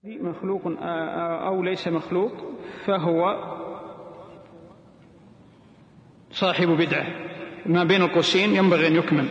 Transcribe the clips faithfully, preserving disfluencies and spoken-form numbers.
مخلوق أو ليس مخلوق فهو صاحب بدعة. ما بين القوسين ينبغي أن يكمل.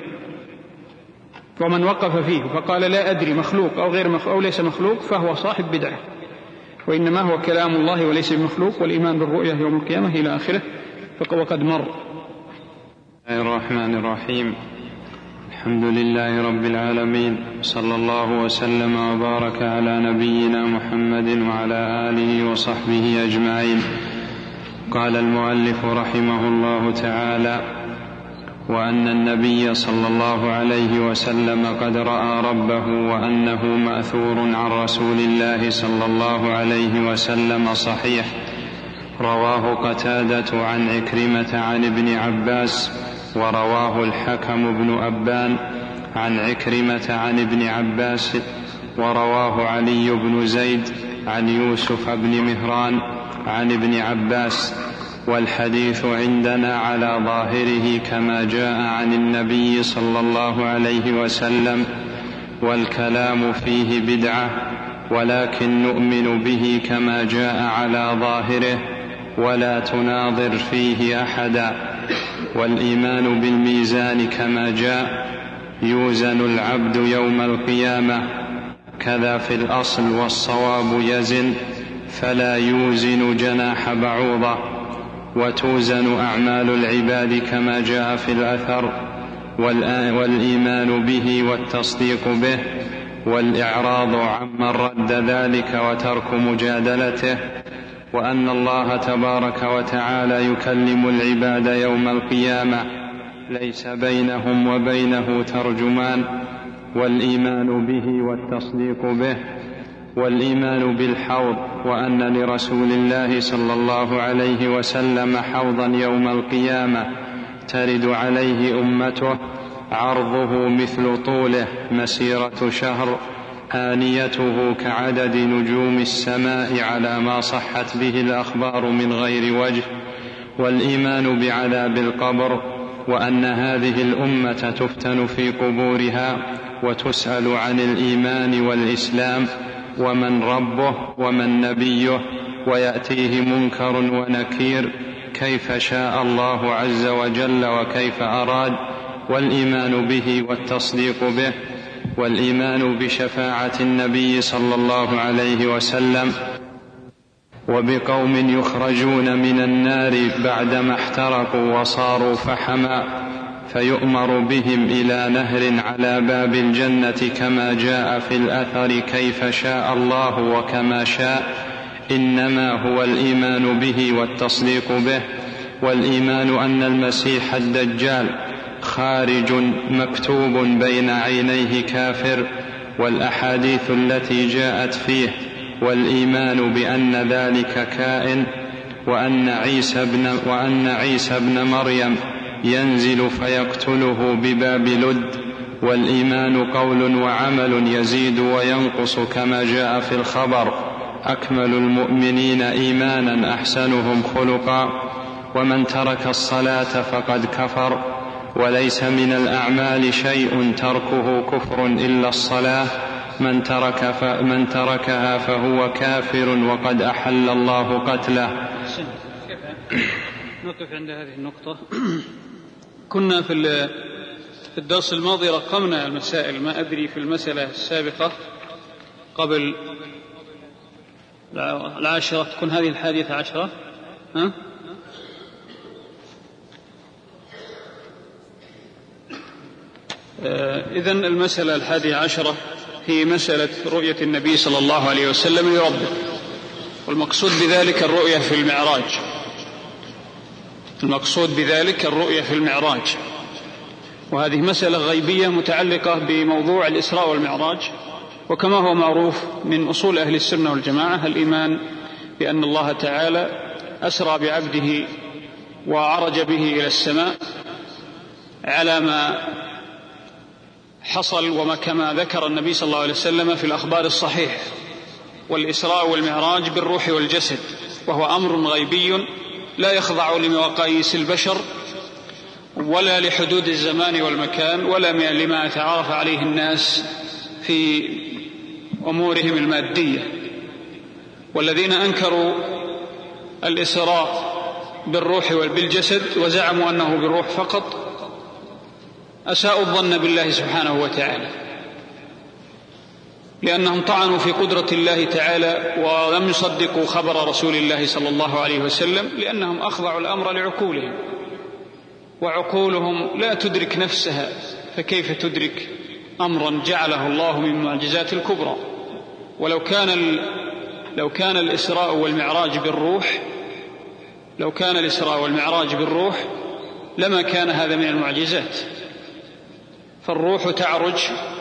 ومن وقف فيه فقال لا أدري مخلوق أو غير مخلوق أو ليس مخلوق فهو صاحب بدعة، وإنما هو كلام الله وليس بمخلوق، والإيمان بالرؤية يوم القيامة إلى آخره وقد مر. بسم الله الرحمن الرحيم. الحمد لله رب العالمين، صلى الله وسلم وبارك على نبينا محمد وعلى آله وصحبه أجمعين. قال المؤلف رحمه الله تعالى: وأن النبي صلى الله عليه وسلم قد رأى ربه، وأنه مأثور عن رسول الله صلى الله عليه وسلم صحيح. رواه قتادة عن عكرمة عن ابن عباس، ورواه الحكم بن أبان عن عكرمة عن ابن عباس، ورواه علي بن زيد عن يوسف بن مهران عن ابن عباس. والحديث عندنا على ظاهره كما جاء عن النبي صلى الله عليه وسلم، والكلام فيه بدعة، ولكن نؤمن به كما جاء على ظاهره ولا تناظر فيه أحدا. والإيمان بالميزان كما جاء: يوزن العبد يوم القيامة كذا في الأصل، والصواب يزن فلا يوزن جناح بعوضة. وتوزن أعمال العباد كما جاء في الأثر. والإيمان به والتصديق به، والإعراض عمن رد ذلك وترك مجادلته. وأن الله تبارك وتعالى يكلم العباد يوم القيامة ليس بينهم وبينه ترجمان. والإيمان به والتصديق به، والإيمان بالحوض، وأن لرسول الله صلى الله عليه وسلم حوضا يوم القيامة ترد عليه أمته، عرضه مثل طوله مسيرة شهر، آنيته كعدد نجوم السماء على ما صحت به الأخبار من غير وجه. والإيمان بعذاب القبر، وأن هذه الأمة تفتن في قبورها وتسأل عن الإيمان والإسلام ومن ربه ومن نبيه، ويأتيه منكر ونكير كيف شاء الله عز وجل وكيف أراد. والإيمان به والتصديق به، والإيمان بشفاعة النبي صلى الله عليه وسلم. وبقوم يخرجون من النار بعدما احترقوا وصاروا فحما، فيؤمر بهم إلى نهر على باب الجنة كما جاء في الأثر كيف شاء الله وكما شاء. إنما هو الإيمان به والتصديق به. والإيمان أن المسيح الدجال خارج مكتوب بين عينيه كافر، والأحاديث التي جاءت فيه. والإيمان بأن ذلك كائن. وأن عيسى بن, وأن عيسى بن مريم ينزل فيقتله بباب لد. والإيمان قول وعمل يزيد وينقص كما جاء في الخبر: أكمل المؤمنين إيمانا أحسنهم خلقا. ومن ترك الصلاة فقد كفر. وليس من الأعمال شيء تركه كفر إلا الصلاة، من, ترك ف... من تركها فهو كافر وقد أحل الله قتله. نقف عند هذه النقطة. كنا في الدرس الماضي رقمنا المسائل، ما أدري في المسألة السابقة قبل العاشرة تكون هذه الحادية عشرة. ها؟ إذن المسألة الحادية عشرة هي مسألة رؤية النبي صلى الله عليه وسلم لربه، والمقصود بذلك الرؤية في المعراج. المقصود بذلك الرؤية في المعراج، وهذه مسألة غيبية متعلقة بموضوع الإسراء والمعراج. وكما هو معروف من أصول أهل السنة والجماعة الإيمان بأن الله تعالى أسرى بعبده وعرج به إلى السماء على ما حصل وما كما ذكر النبي صلى الله عليه وسلم في الأخبار الصحيحة. والإسراء والمعراج بالروح والجسد، وهو أمر غيبي لا يخضع لمقاييس البشر ولا لحدود الزمان والمكان ولا لما يتعارف عليه الناس في أمورهم المادية. والذين أنكروا الإسراء بالروح وبالجسد وزعموا أنه بالروح فقط أساءوا الظن بالله سبحانه وتعالى، لأنهم طعنوا في قدرة الله تعالى ولم يصدقوا خبر رسول الله صلى الله عليه وسلم، لأنهم أخضعوا الأمر لعقولهم، وعقولهم لا تدرك نفسها، فكيف تدرك أمرا جعله الله من المعجزات الكبرى؟ ولو كان لو كان الإسراء والمعراج بالروح لو كان الإسراء والمعراج بالروح لما كان هذا من المعجزات. فالروح تعرج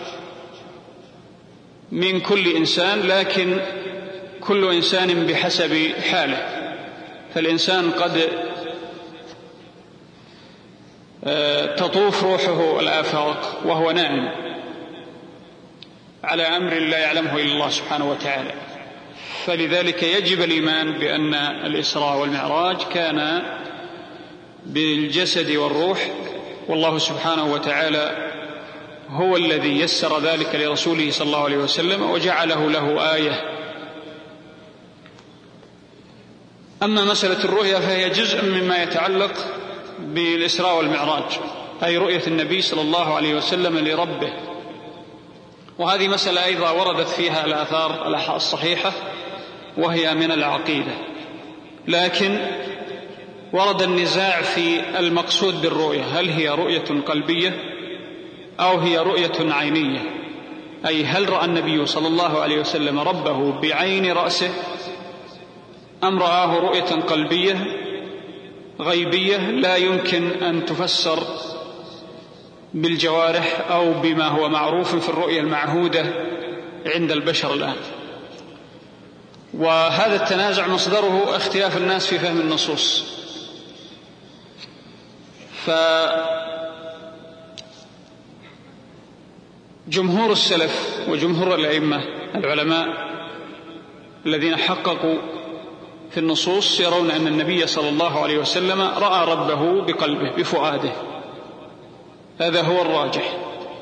من كل إنسان، لكن كل إنسان بحسب حاله، فالإنسان قد تطوف روحه الآفاق وهو نائم على أمر لا يعلمه إلا الله سبحانه وتعالى. فلذلك يجب الإيمان بأن الإسراء والمعراج كان بالجسد والروح، والله سبحانه وتعالى هو الذي يسر ذلك لرسوله صلى الله عليه وسلم وجعله له آية. أما مسألة الرؤيا فهي جزء مما يتعلق بالإسراء والمعراج، أي رؤية النبي صلى الله عليه وسلم لربه، وهذه مسألة أيضا وردت فيها الآثار الصحيحة وهي من العقيدة، لكن ورد النزاع في المقصود بالرؤية، هل هي رؤية قلبية أو هي رؤية عينية؟ أي هل رأى النبي صلى الله عليه وسلم ربه بعين رأسه أم رآه رؤية قلبية غيبية لا يمكن أن تفسر بالجوارح أو بما هو معروف في الرؤية المعهودة عند البشر الآن. وهذا التنازع مصدره اختلاف الناس في فهم النصوص. فجمهور السلف وجمهور الأئمة العلماء الذين حققوا في النصوص يرون أن النبي صلى الله عليه وسلم رأى ربه بقلبه بفؤاده، هذا هو الراجح.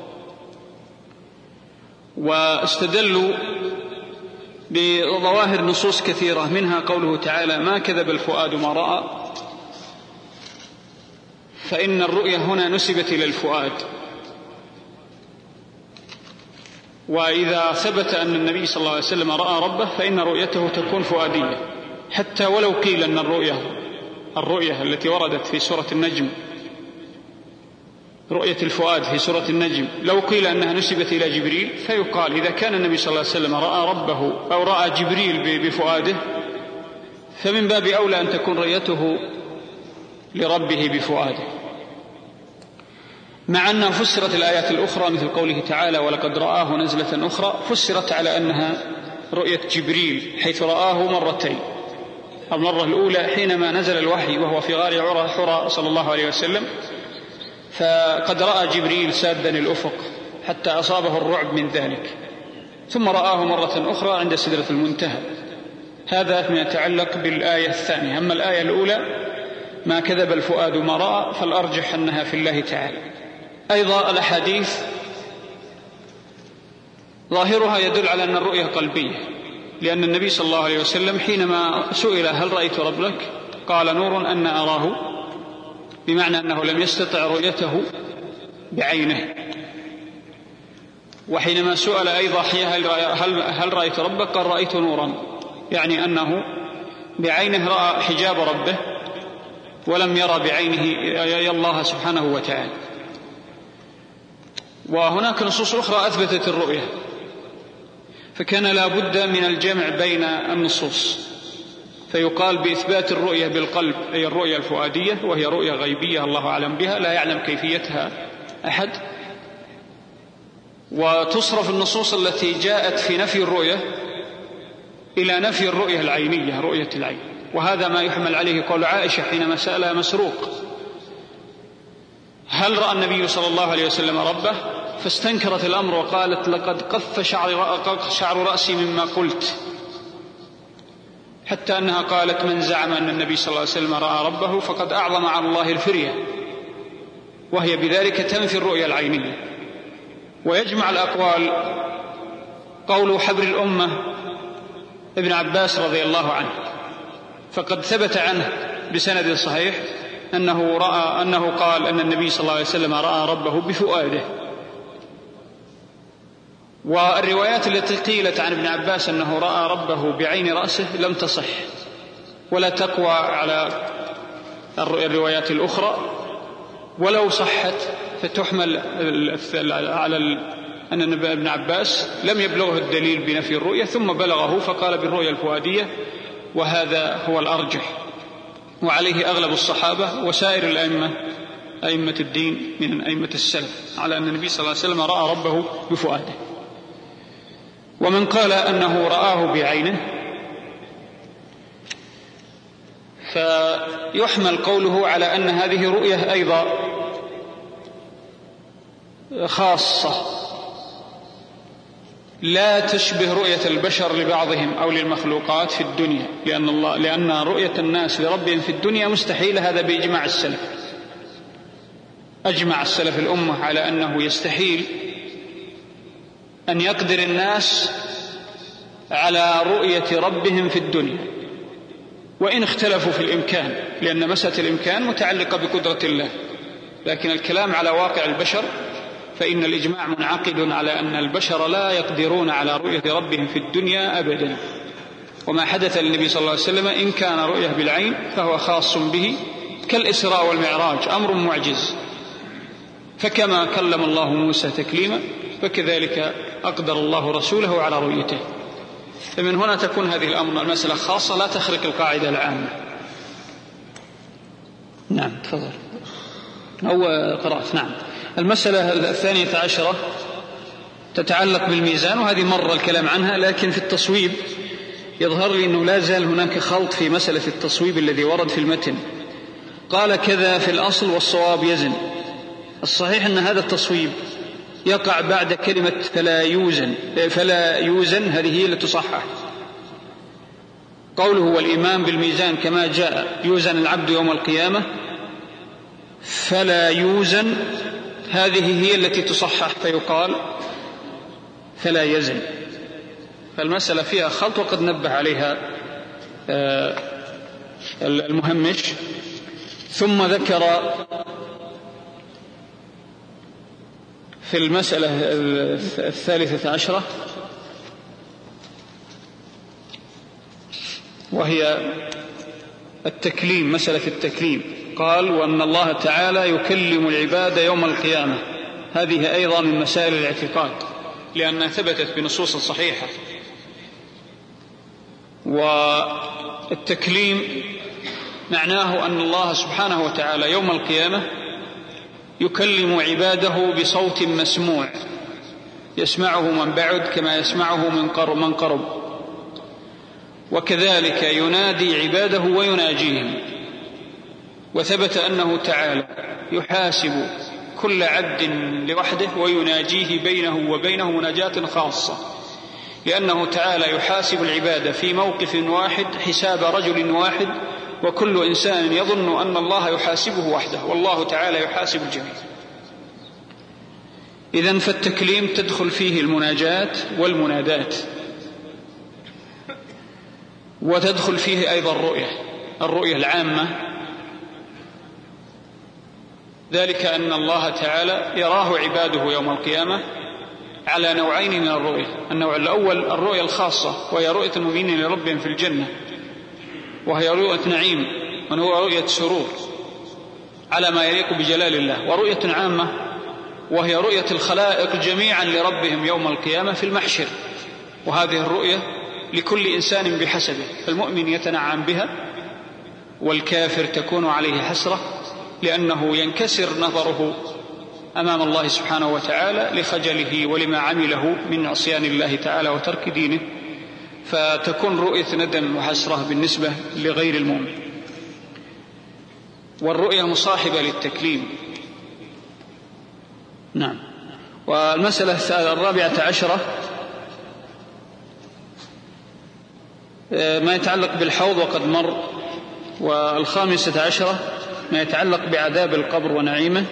واستدلوا بظواهر نصوص كثيرة، منها قوله تعالى ما كذب الفؤاد ما رأى، فإن الرؤية هنا نسبت إلى الفؤاد، وإذا ثبت أن النبي صلى الله عليه وسلم رأى ربه فإن رؤيته تكون فؤادية، حتى ولو قيل أن الرؤية الرؤية التي وردت في سورة النجم، رؤية الفؤاد في سورة النجم، لو قيل أنها نسبت إلى جبريل فيقال إذا كان النبي صلى الله عليه وسلم رأى ربه أو رأى جبريل بفؤاده فمن باب أولى أن تكون رؤيته لربه بفؤاده، مع أنها فسرت الآيات الأخرى مثل قوله تعالى ولقد رآه نزلة أخرى، فسرت على أنها رؤية جبريل حيث رآه مرتين، المرة الأولى حينما نزل الوحي وهو في غار حراء صلى الله عليه وسلم، فقد رأى جبريل سادا الأفق حتى أصابه الرعب من ذلك، ثم رآه مرة أخرى عند سدرة المنتهى. هذا ما يتعلق بالآية الثانية. أما الآية الأولى ما كذب الفؤاد ما رأى فالأرجح أنها في الله تعالى. أيضا الأحاديث ظاهرها يدل على أن الرؤية قلبية، لأن النبي صلى الله عليه وسلم حينما سئل هل رأيت ربك قال نور أن أراه، بمعنى أنه لم يستطع رؤيته بعينه. وحينما سئل أيضا هل رأيت ربك قال رأيت نورا، يعني أنه بعينه رأى حجاب ربه ولم يرى بعينه يا الله سبحانه وتعالى. وهناك نصوص أخرى أثبتت الرؤية، فكان لا بد من الجمع بين النصوص، فيقال بإثبات الرؤية بالقلب أي الرؤية الفؤادية، وهي رؤية غيبية الله أعلم بها لا يعلم كيفيتها أحد، وتصرف النصوص التي جاءت في نفي الرؤية إلى نفي الرؤية العينية رؤية العين. وهذا ما يحمل عليه قول عائشة حينما سألها مسروق هل رأى النبي صلى الله عليه وسلم ربه، فاستنكرت الأمر وقالت لقد قف شعر, شعر رأسي مما قلت، حتى أنها قالت من زعم أن النبي صلى الله عليه وسلم رأى ربه فقد أعظم على الله الفرية، وهي بذلك تنفي الرؤية العينية. ويجمع الأقوال قول حبر الأمة ابن عباس رضي الله عنه، فقد ثبت عنه بسند صحيح أنه رأى أنه قال أن النبي صلى الله عليه وسلم رأى ربه بفؤاده. والروايات التي قيلت عن ابن عباس أنه رأى ربه بعين رأسه لم تصح ولا تقوى على الروايات الأخرى، ولو صحت فتحمل على أن ابن عباس لم يبلغه الدليل بنفي الرؤية ثم بلغه فقال بالرؤية الفؤادية، وهذا هو الأرجح، وعليه أغلب الصحابة وسائر الأئمة أئمة الدين من أئمة السلف على أن النبي صلى الله عليه وسلم رأى ربه بفؤاده. ومن قال أنه رآه بعينه فيحمل قوله على أن هذه رؤية أيضا خاصة لا تشبه رؤية البشر لبعضهم أو للمخلوقات في الدنيا، لأن, الله لأن رؤية الناس لربهم في الدنيا مستحيلة، هذا بإجماع السلف. أجمع السلف الأمة على أنه يستحيل أن يقدر الناس على رؤية ربهم في الدنيا، وإن اختلفوا في الإمكان، لأن مسألة الإمكان متعلقة بقدرة الله، لكن الكلام على واقع البشر فإن الإجماع منعقد على أن البشر لا يقدرون على رؤية ربهم في الدنيا أبدا. وما حدث للنبي صلى الله عليه وسلم إن كان رؤية بالعين فهو خاص به، كالإسراء والمعراج أمر معجز، فكما كلم الله موسى تكليما فكذلك أقدر الله رسوله على رؤيته. فمن هنا تكون هذه الأمر المسألة خاصة لا تخرق القاعدة العامة. نعم تفضل. أو قرأت. نعم. المسألة الثانية عشرة تتعلق بالميزان، وهذه مر الكلام عنها، لكن في التصويب يظهر لي أنه لا زال هناك خلط في مسألة التصويب الذي ورد في المتن. قال كذا في الأصل والصواب يزن. الصحيح أن هذا التصويب يقع بعد كلمة فلا يوزن، فلا يوزن هذه هي التي تصحح. قوله والإيمان بالميزان كما جاء يوزن العبد يوم القيامة، فلا يوزن هذه هي التي تصحح فيقال فلا يزن. فالمسألة فيها خلط وقد نبه عليها المهمش. ثم ذكر في المسألة الثالثة عشرة وهي التكليم، مسألة التكليم. قال وأن الله تعالى يكلم العباد يوم القيامة، هذه أيضا من مسائل الاعتقاد لأنها ثبتت بنصوص صحيحة. والتكليم معناه أن الله سبحانه وتعالى يوم القيامة يكلم عباده بصوت مسموع يسمعه من بعد كما يسمعه من قرب, من قرب وكذلك ينادي عباده ويناجيهم. وثبت أنه تعالى يحاسب كل عبد لوحده ويناجيه بينه وبينه مناجاة خاصة، لأنه تعالى يحاسب العباد في موقف واحد حساب رجل واحد، وكل إنسان يظن أن الله يحاسبه وحده والله تعالى يحاسب الجميع. إذن فالتكليم تدخل فيه المناجات والمنادات، وتدخل فيه أيضا الرؤية الرؤية العامة، ذلك أن الله تعالى يراه عباده يوم القيامة على نوعين من الرؤية. النوع الأول الرؤية الخاصة وهي رؤية المؤمنين لربهم في الجنة، وهي رؤية نعيم وهو رؤية سرور على ما يليق بجلال الله، ورؤية عامة وهي رؤية الخلائق جميعا لربهم يوم القيامة في المحشر، وهذه الرؤية لكل إنسان بحسبه، فالمؤمن يتنعم بها والكافر تكون عليه حسرة، لأنه ينكسر نظره أمام الله سبحانه وتعالى لخجله ولما عمله من عصيان الله تعالى وترك دينه، فتكون رؤية ندم وحسرة بالنسبة لغير المؤمن. والرؤية مصاحبة للتكليم. نعم. والمسألة الرابعة عشرة ما يتعلق بالحوض وقد مر. والخامسة عشرة ما يتعلق بعذاب القبر ونعيمه،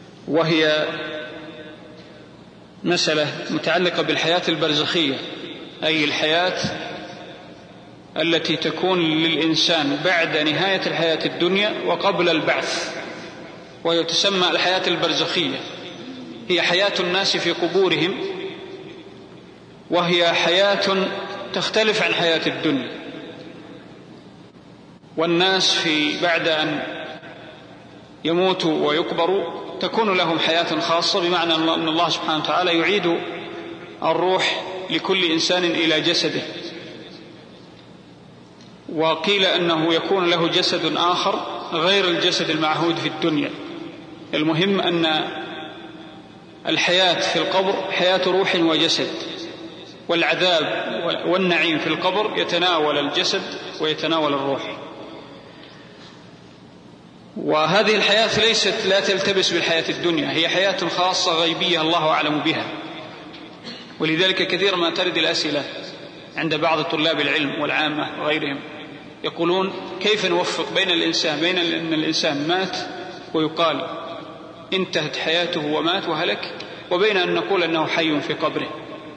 وهي مسألة متعلقة بالحياة البرزخية أي الحياة التي تكون للإنسان بعد نهاية الحياة الدنيا وقبل البعث، وهي تسمى الحياة البرزخية، هي حياة الناس في قبورهم، وهي حياة تختلف عن حياة الدنيا. والناس في بعد أن يموتوا ويقبروا تكون لهم حياة خاصة، بمعنى أن الله سبحانه وتعالى يعيد الروح لكل إنسان إلى جسده. وقيل أنه يكون له جسد آخر غير الجسد المعهود في الدنيا. المهم أن الحياة في القبر حياة روح وجسد، والعذاب والنعيم في القبر يتناول الجسد ويتناول الروح. وهذه الحياة ليست لا تلتبس بالحياة الدنيا، هي حياة خاصة غيبية الله أعلم بها. ولذلك كثيرا ما ترد الأسئلة عند بعض طلاب العلم والعامة وغيرهم، يقولون كيف نوفق بين الإنسان بين أن الإنسان مات ويقال انتهت حياته ومات وهلك، وبين أن نقول أنه حي في قبره.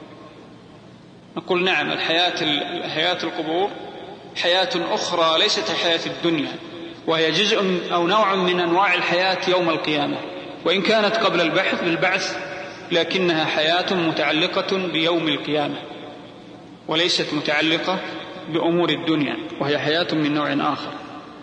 نقول نعم، الحياة حياة القبور حياة أخرى ليست حياة الدنيا، وهي جزء أو نوع من أنواع الحياة يوم القيامة، وإن كانت قبل البحث بالبعث لكنها حياة متعلقة بيوم القيامة وليست متعلقة بأمور الدنيا، وهي حياة من نوع آخر.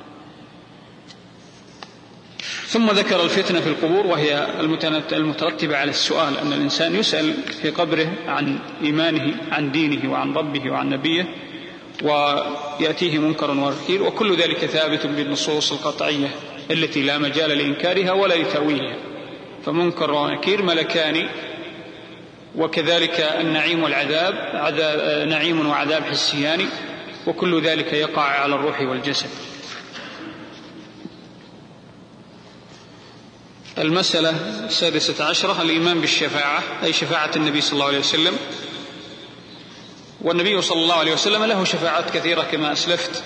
ثم ذكر الفتنة في القبور، وهي المترتبة على السؤال، أن الإنسان يسأل في قبره عن إيمانه، عن دينه وعن ربه وعن نبيه، ويأتيه منكر ونكير، وكل ذلك ثابت بالنصوص القطعية التي لا مجال لإنكارها ولا لتأويلها. فمنكر ونكير ملكان، وكذلك النعيم والعذاب عذاب نعيم وعذاب حسيان، وكل ذلك يقع على الروح والجسد. المسألة السادسة عشرة الإيمان بالشفاعة، أي شفاعة النبي صلى الله عليه وسلم. والنبي صلى الله عليه وسلم له شفاعات كثيرة كما أسلفت،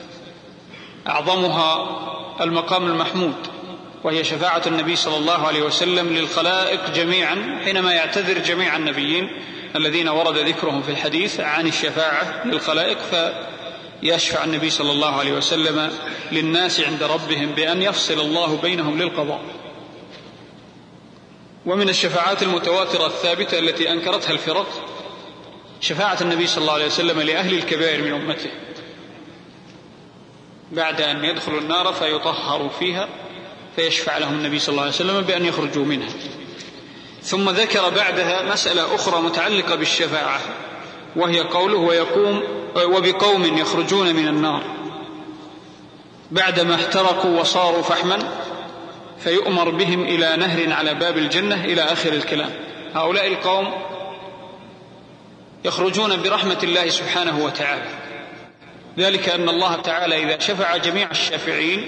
أعظمها المقام المحمود، وهي شفاعة النبي صلى الله عليه وسلم للخلائق جميعا، حينما يعتذر جميع النبيين الذين ورد ذكرهم في الحديث عن الشفاعة للخلائق، فيشفع النبي صلى الله عليه وسلم للناس عند ربهم بأن يفصل الله بينهم للقضاء. ومن الشفاعات المتواترة الثابتة التي أنكرتها الفرق شفاعة النبي صلى الله عليه وسلم لأهل الكبائر من أمته بعد أن يدخلوا النار فيطهروا فيها، فيشفع لهم النبي صلى الله عليه وسلم بأن يخرجوا منها. ثم ذكر بعدها مسألة أخرى متعلقة بالشفاعة، وهي قوله ويقوم وبقوم يخرجون من النار بعدما احترقوا وصاروا فحما فيؤمر بهم إلى نهر على باب الجنة إلى آخر الكلام. هؤلاء القوم يخرجون برحمة الله سبحانه وتعالى، ذلك أن الله تعالى إذا شفع جميع الشافعين،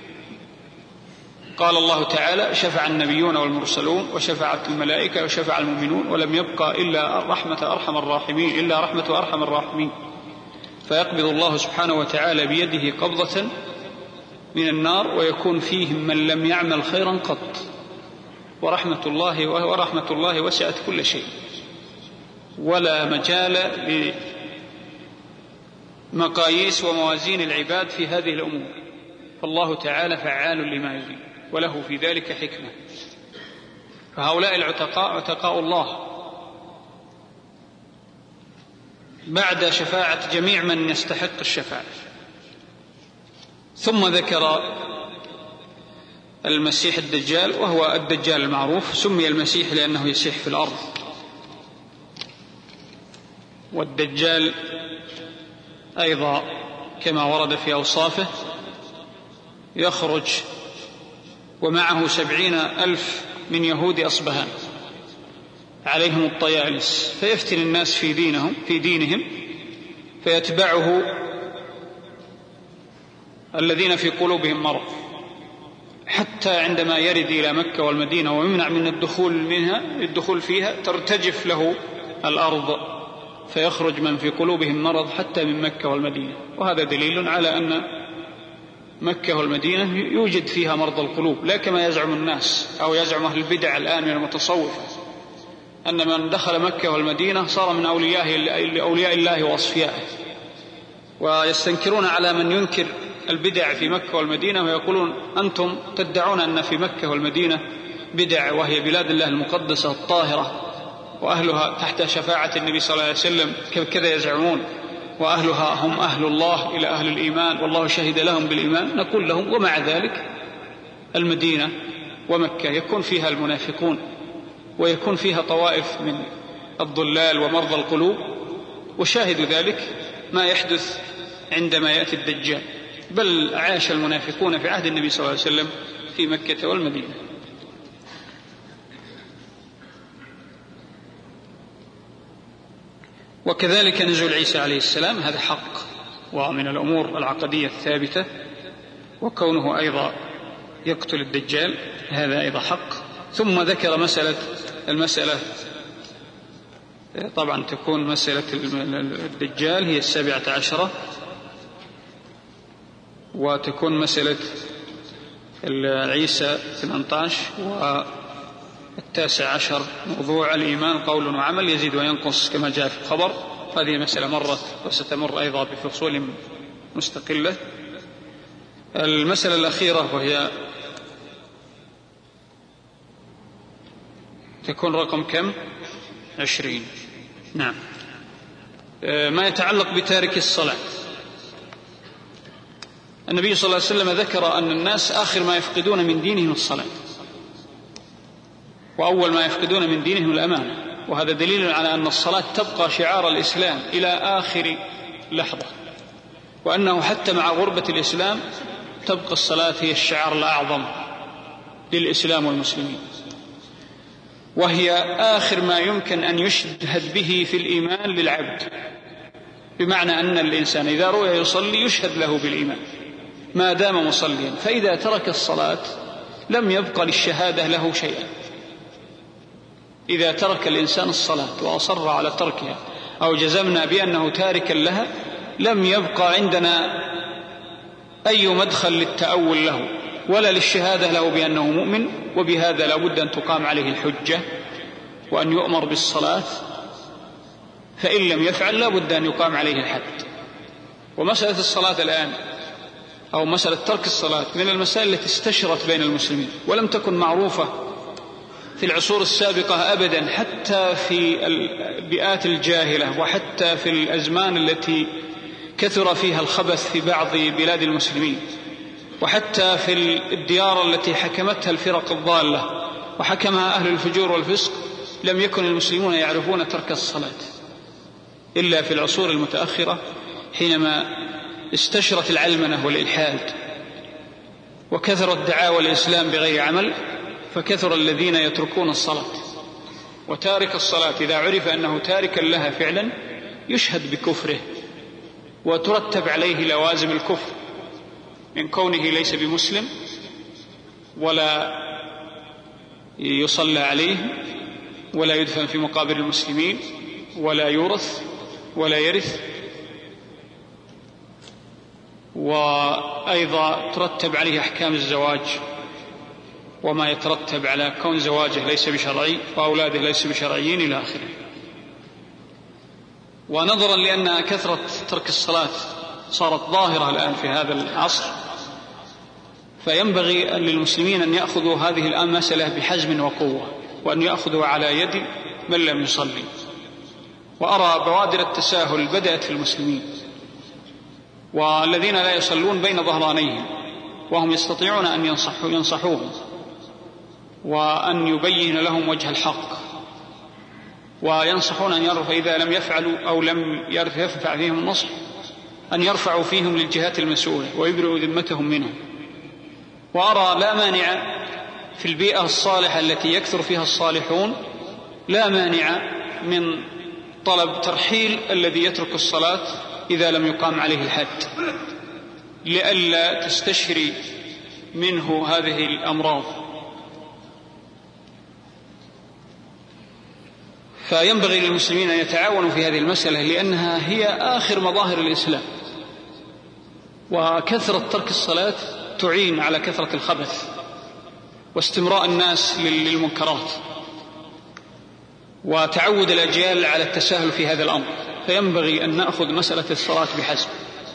قال الله تعالى شفع النبيون والمرسلون وشفعت الملائكة وشفع المؤمنون ولم يبقى إلا رحمة أرحم الراحمين إلا رحمة أرحم الراحمين، فيقبض الله سبحانه وتعالى بيده قبضة من النار ويكون فيهم من لم يعمل خيرا قط، ورحمة الله ورحمة الله وسعت كل شيء، ولا مجال لمقاييس وموازين العباد في هذه الأمور، فالله تعالى فعال لما يريد وله في ذلك حكمة. فهؤلاء العتقاء عتقاء الله بعد شفاعة جميع من يستحق الشفاعة. ثم ذكر المسيح الدجال، وهو الدجال المعروف، سمي المسيح لأنه يسيح في الأرض، والدجال أيضا كما ورد في أوصافه يخرج ومعه سبعين ألف من يهود أصبهان عليهم الطيالس، فيفتن الناس في دينهم في دينهم فيتبعه الذين في قلوبهم مرض، حتى عندما يرد إلى مكة والمدينة ويمنع من الدخول منها الدخول فيها ترتجف له الأرض، فيخرج من في قلوبهم مرض حتى من مكة والمدينة. وهذا دليل على أن مكة والمدينة يوجد فيها مرضى القلوب، لا كما يزعم الناس أو يزعم أهل البدع الآن من المتصوفة أن من دخل مكة والمدينة صار من أولياء, أولياء الله وأصفيائه، ويستنكرون على من ينكر البدع في مكة والمدينة ويقولون أنتم تدعون أن في مكة والمدينة بدع وهي بلاد الله المقدسة الطاهرة وأهلها تحت شفاعة النبي صلى الله عليه وسلم كذا يزعمون، وأهلها هم أهل الله إلى أهل الإيمان والله شهد لهم بالإيمان. نقول لهم ومع ذلك المدينة ومكة يكون فيها المنافقون ويكون فيها طوائف من الضلال ومرضى القلوب، وشاهد ذلك ما يحدث عندما يأتي الدجال، بل عاش المنافقون في عهد النبي صلى الله عليه وسلم في مكة والمدينة. وكذلك نزول عيسى عليه السلام هذا حق ومن الأمور العقدية الثابتة، وكونه أيضا يقتل الدجال هذا أيضا حق. ثم ذكر مسألة المسألة طبعا تكون مسألة الدجال هي السابعة عشرة، وتكون مسألة عيسى ثمانية عشر، والتاسع عشر موضوع الإيمان قول وعمل يزيد وينقص كما جاء في الخبر. هذه مسألة مرت وستمر أيضا بفصول مستقلة. المسألة الأخيرة وهي تكون رقم كم؟ عشرين. نعم. ما يتعلق بتارك الصلاة، النبي صلى الله عليه وسلم ذكر أن الناس آخر ما يفقدون من دينهم الصلاة، وأول ما يفقدون من دينهم الأمانة، وهذا دليل على أن الصلاة تبقى شعار الإسلام إلى آخر لحظة، وأنه حتى مع غربة الإسلام تبقى الصلاة هي الشعار الأعظم للإسلام والمسلمين، وهي آخر ما يمكن أن يشهد به في الإيمان للعبد، بمعنى أن الإنسان إذا رؤي يصلي يشهد له بالإيمان ما دام مصليا، فإذا ترك الصلاة لم يبقى للشهادة له شيئا. إذا ترك الإنسان الصلاة وأصر على تركها أو جزمنا بأنه تاركا لها لم يبقى عندنا أي مدخل للتأول له ولا للشهادة له بأنه مؤمن، وبهذا لا بد أن تقام عليه الحجة وأن يؤمر بالصلاة، فإن لم يفعل لا بد أن يقام عليه الحد. ومسألة الصلاة الآن أو مسألة ترك الصلاة من المسائل التي استشرت بين المسلمين ولم تكن معروفة في العصور السابقة أبدا، حتى في البيئات الجاهلة وحتى في الأزمان التي كثر فيها الخبث في بعض بلاد المسلمين، وحتى في الديار التي حكمتها الفرق الضالة وحكمها أهل الفجور والفسق لم يكن المسلمون يعرفون ترك الصلاة إلا في العصور المتأخرة حينما استشرت العلمنة والإلحاد وكثرت دعاوى الإسلام بغير عمل، فكثر الذين يتركون الصلاة. وتارك الصلاة إذا عرف أنه تاركا لها فعلا يشهد بكفره وترتب عليه لوازم الكفر من كونه ليس بمسلم ولا يصلى عليه ولا يدفن في مقابر المسلمين ولا يورث ولا يرث، وأيضا ترتب عليه أحكام الزواج وما يترتب على كون زواجه ليس بشرعي وأولاده ليس بشرعيين إلى آخره. ونظرا لأن كثرة ترك الصلاة صارت ظاهرة الآن في هذا العصر، فينبغي للمسلمين أن يأخذوا هذه المسألة بحزم وقوة، وأن يأخذوا على يد من لم يصلي. وأرى بوادر التساهل بدأت في المسلمين، والذين لا يصلون بين ظهرانيهم وهم يستطيعون أن ينصحوا ينصحوهم وأن يبين لهم وجه الحق، وينصحون أن يرفع إذا لم يفعلوا أو لم يرفع فيهم النصح أن يرفعوا فيهم للجهات المسؤولة ويبرئوا ذمتهم منهم. وأرى لا مانع في البيئة الصالحة التي يكثر فيها الصالحون لا مانع من طلب ترحيل الذي يترك الصلاة إذا لم يقام عليه الحد، لئلا تستشري منه هذه الأمراض. فينبغي للمسلمين أن يتعاونوا في هذه المسألة، لأنها هي آخر مظاهر الإسلام، وكثرة ترك الصلاة تعين على كثرة الخبث واستمراء الناس للمنكرات. وتعود الأجيال على التساهل في هذا الأمر، فينبغي أن نأخذ مسألة الصلاة بحزم،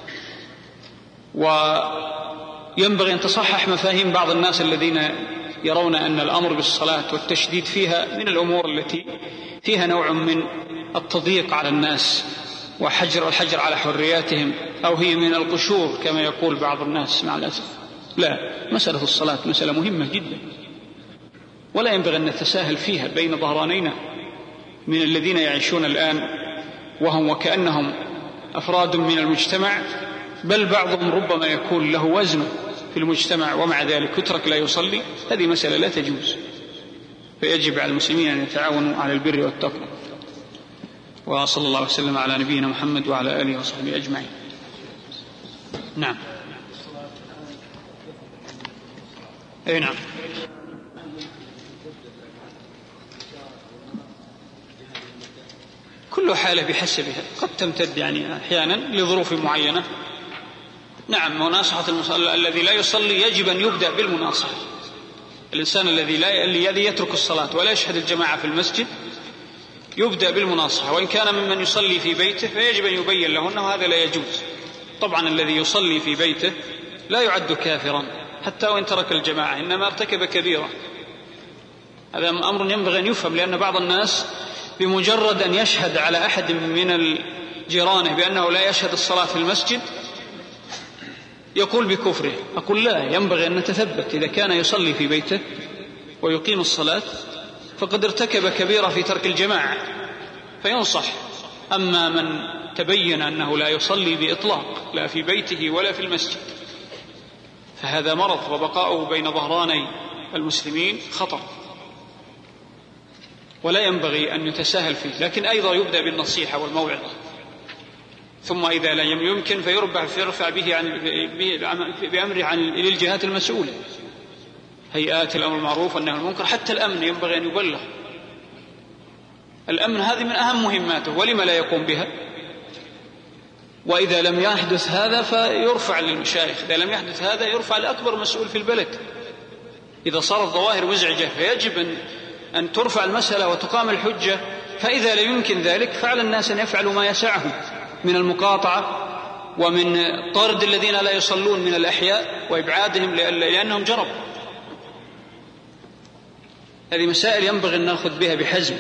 وينبغي أن تصحح مفاهيم بعض الناس الذين يرون أن الأمر بالصلاة والتشديد فيها من الأمور التي فيها نوع من التضييق على الناس وحجر الحجر على حرياتهم، أو هي من القشور كما يقول بعض الناس مع الأسف. لا، مسألة الصلاة مسألة مهمة جدا، ولا ينبغي أن نتساهل فيها بين ظهرانينا من الذين يعيشون الآن وهم وكأنهم أفراد من المجتمع، بل بعضهم ربما يكون له وزن في المجتمع ومع ذلك يترك لا يصلي. هذه مسألة لا تجوز، فيجب على المسلمين أن يتعاونوا على البر والتقوى. وصلى الله وسلم على نبينا محمد وعلى آله وصحبه أجمعين. نعم. أي نعم. كل حالة بحسبها، قد تمتد يعني أحيانا لظروف معينة. نعم، مناصحة المصلي الذي لا يصلي يجب أن يبدأ بالمناصحة. الإنسان الذي لا الذي يترك الصلاة ولا يشهد الجماعة في المسجد يبدأ بالمناصحة، وإن كان ممن يصلي في بيته فيجب أن يبين له أنه هذا لا يجوز. طبعا الذي يصلي في بيته لا يعد كافرا حتى وإن ترك الجماعة، إنما ارتكب كبيرة. هذا أمر ينبغي أن يفهم، لأن بعض الناس بمجرد أن يشهد على أحد من الجيران بأنه لا يشهد الصلاة في المسجد يقول بكفره. أقول لا، ينبغي أن نتثبت. إذا كان يصلي في بيته ويقيم الصلاة فقد ارتكب كبيرة في ترك الجماعة فينصح. أما من تبين أنه لا يصلي بإطلاق لا في بيته ولا في المسجد فهذا مرض، وبقاؤه بين ظهراني المسلمين خطر، ولا ينبغي أن يتساهل فيه. لكن أيضا يبدأ بالنصيحة والموعظة، ثم إذا لم يمكن فيرفع, فيرفع به عن بأمره عن للجهات المسؤولة، هيئات الأمر المعروف والنهي عن المنكر. حتى الأمن ينبغي أن يبلغ. الأمن هذه من أهم مهماته، ولما لا يقوم بها؟ وإذا لم يحدث هذا فيرفع للمشايخ، إذا لم يحدث هذا يرفع لأكبر مسؤول في البلد. إذا صارت ظواهر مزعجة فيجب أن, أن ترفع المسألة وتقام الحجة. فإذا لا يمكن ذلك فعلى الناس أن يفعلوا ما يسعهم من المقاطعة ومن طرد الذين لا يصلون من الأحياء وإبعادهم لأنهم جرب. هذه مسائل ينبغي أن نأخذ بها بحزم.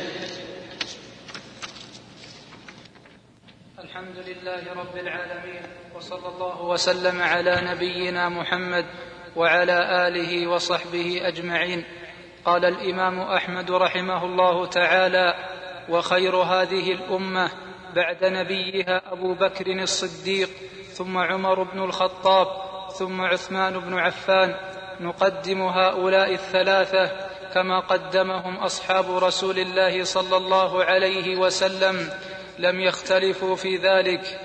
الحمد لله رب العالمين، وصلى الله وسلم على نبينا محمد وعلى آله وصحبه أجمعين. قال الإمام أحمد رحمه الله تعالى: وخير هذه الأمة بعد نبيها أبو بكر الصديق، ثم عمر بن الخطاب، ثم عثمان بن عفان. نقدم هؤلاء الثلاثة كما قدمهم أصحاب رسول الله صلى الله عليه وسلم، لم يختلفوا في ذلك.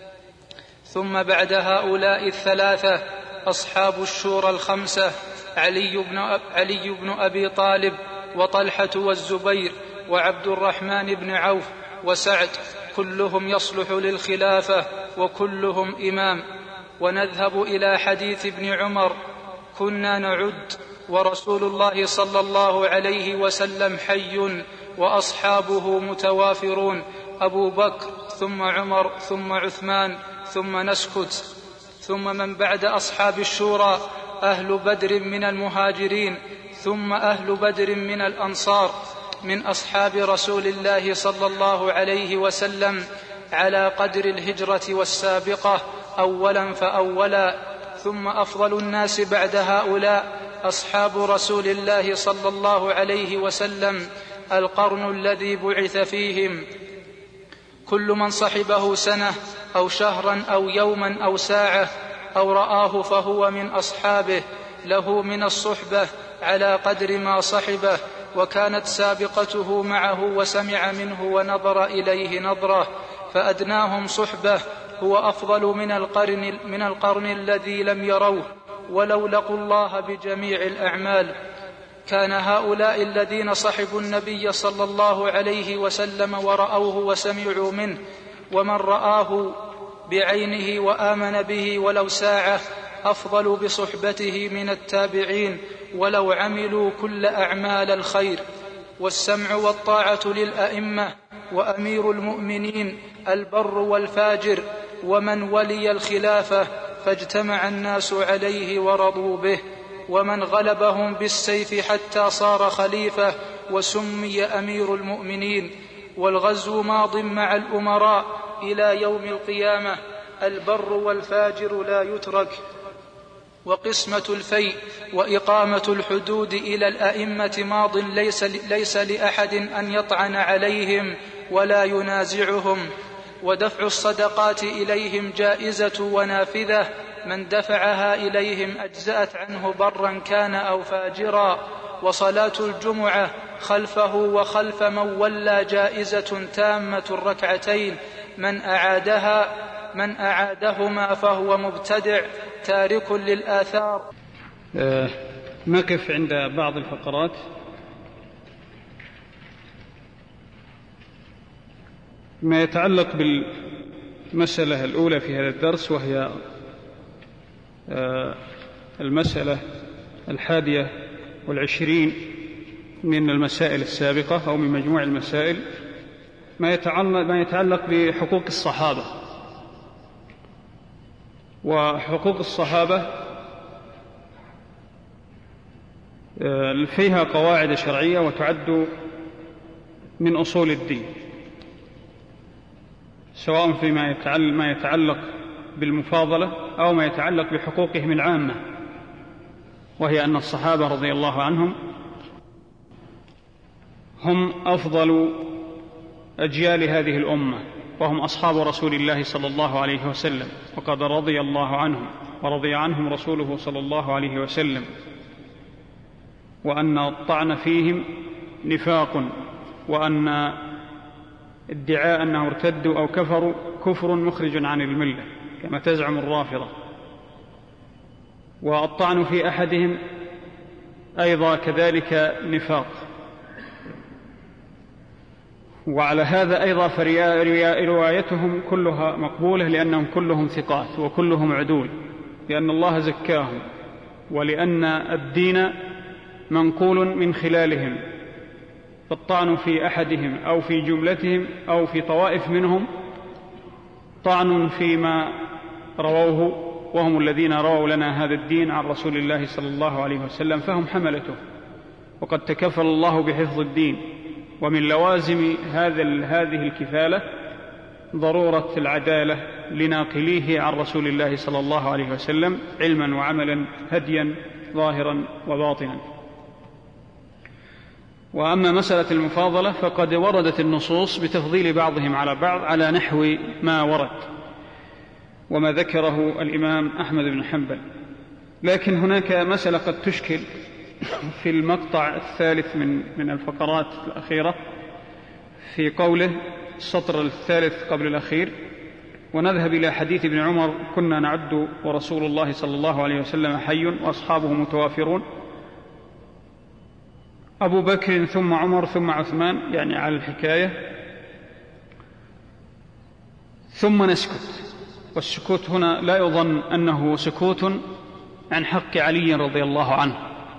ثم بعد هؤلاء الثلاثة أصحاب الشورى الخمسة: علي بن, علي بن أبي طالب، وطلحة والزبير، وعبد الرحمن بن عوف، وسعد، كلهم يصلح للخلافة وكلهم إمام. ونذهب إلى حديث ابن عمر: كنا نعد ورسول الله صلى الله عليه وسلم حي وأصحابه متوافرون، أبو بكر ثم عمر ثم عثمان ثم نسكت. ثم من بعد أصحاب الشورى: أهل بدر من المهاجرين، ثم أهل بدر من الأنصار، من أصحاب رسول الله صلى الله عليه وسلم على قدر الهجرة والسابقة أولا فأولا. ثم أفضل الناس بعد هؤلاء أصحاب رسول الله صلى الله عليه وسلم، القرن الذي بعث فيهم. كل من صحبه سنة أو شهرا أو يوما أو ساعة أو رآه فهو من أصحابه، له من الصحبة على قدر ما صحبه، وكانت سابقته معه وسمع منه ونظر إليه نظرة، فأدناهم صحبة هو أفضل من القرن, من القرن الذي لم يروه ولو لقوا الله بجميع الأعمال. كان هؤلاء الذين صحبوا النبي صلى الله عليه وسلم ورأوه وسمعوا منه، ومن رآه بعينه وآمن به ولو ساعة، أفضل بصحبته من التابعين ولو عملوا كل أعمال الخير. والسمع والطاعة للأئمة وأمير المؤمنين البر والفاجر ومن ولي الخلافة فاجتمع الناس عليه ورضوا به، ومن غلبهم بالسيف حتى صار خليفة وسمي أمير المؤمنين. والغزو ماض مع الأمراء إلى يوم القيامة، البر والفاجر لا يترك. وقسمة الفيء وإقامة الحدود إلى الأئمة ماض ليس, ليس لأحد أن يطعن عليهم ولا ينازعهم. ودفع الصدقات إليهم جائزة ونافذة، من دفعها إليهم أجزأت عنه برا كان أو فاجرا. وصلاة الجمعة خلفه وخلف من ولى جائزة تامة الركعتين، من أعادها من أعادهما فهو مبتدع تارك للآثار. أه نقف عند بعض الفقرات. ما يتعلق بالمسألة الأولى في هذا الدرس، وهي أه المسألة الحادية والعشرين من المسائل السابقة أو من مجموع المسائل، ما يتعلق, ما يتعلق بحقوق الصحابة. وحقوق الصحابة فيها قواعد شرعية وتعد من أصول الدين، سواء فيما يتعلق, ما يتعلق بالمفاضلة أو ما يتعلق بحقوقهم العامة، وهي أن الصحابة رضي الله عنهم هم أفضل أجيال هذه الأمة، وهم أصحاب رسول الله صلى الله عليه وسلم، وقد رضي الله عنهم ورضي عنهم رسوله صلى الله عليه وسلم، وأن الطعن فيهم نفاق، وأن ادعاء أنه ارتدوا أو كفروا كفر مخرج عن الملة كما تزعم الرافضة. والطعن في أحدهم أيضا كذلك نفاق. وعلى هذا أيضا فروايتهم كلها مقبولة، لأنهم كلهم ثقات وكلهم عدول، لأن الله زكاهم، ولأن الدين منقول من خلالهم. فالطعن في أحدهم أو في جملتهم أو في طوائف منهم طعن فيما رووه، وهم الذين رووا لنا هذا الدين عن رسول الله صلى الله عليه وسلم، فهم حملته، وقد تكفل الله بحفظ الدين. ومن لوازم هذا هذه الكفالة ضرورة العدالة لناقليه عن رسول الله صلى الله عليه وسلم علما وعملا، هديا ظاهرا وباطنا. وأما مسألة المفاضلة فقد وردت النصوص بتفضيل بعضهم على بعض على نحو ما ورد وما ذكره الإمام أحمد بن حنبل. لكن هناك مسألة قد تشكل في المقطع الثالث من من الفقرات الأخيرة، في قوله السطر الثالث قبل الأخير: ونذهب إلى حديث ابن عمر كنا نعد ورسول الله صلى الله عليه وسلم حي وأصحابه متوافرون، أبو بكر ثم عمر ثم عثمان، يعني على الحكاية، ثم نسكت. والسكوت هنا لا يظن أنه سكوت عن حق علي رضي الله عنه،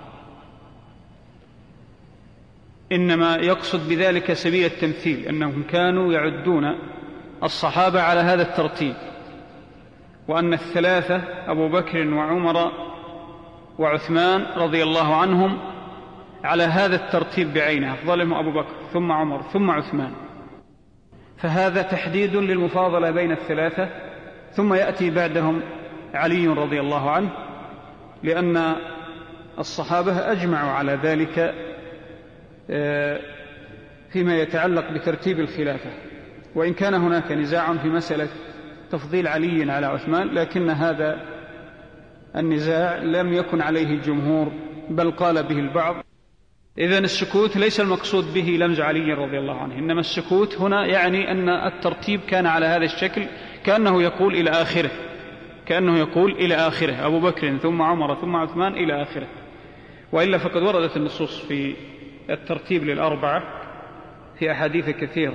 إنما يقصد بذلك سبيل التمثيل، أنهم كانوا يعدون الصحابة على هذا الترتيب، وأن الثلاثة أبو بكر وعمر وعثمان رضي الله عنهم على هذا الترتيب بعينه، أفضلهم أبو بكر ثم عمر ثم عثمان. فهذا تحديد للمفاضلة بين الثلاثة، ثم يأتي بعدهم علي رضي الله عنه، لأن الصحابة أجمعوا على ذلك فيما يتعلق بترتيب الخلافة. وإن كان هناك نزاع في مسألة تفضيل علي على عثمان، لكن هذا النزاع لم يكن عليه الجمهور، بل قال به البعض. إذن السكوت ليس المقصود به لمز علي رضي الله عنه، إنما السكوت هنا يعني أن الترتيب كان على هذا الشكل، كأنه يقول إلى آخره، كأنه يقول إلى آخره أبو بكر ثم عمر ثم عثمان إلى آخره. وإلا فقد وردت النصوص في الترتيب للأربعة في أحاديث كثيرة.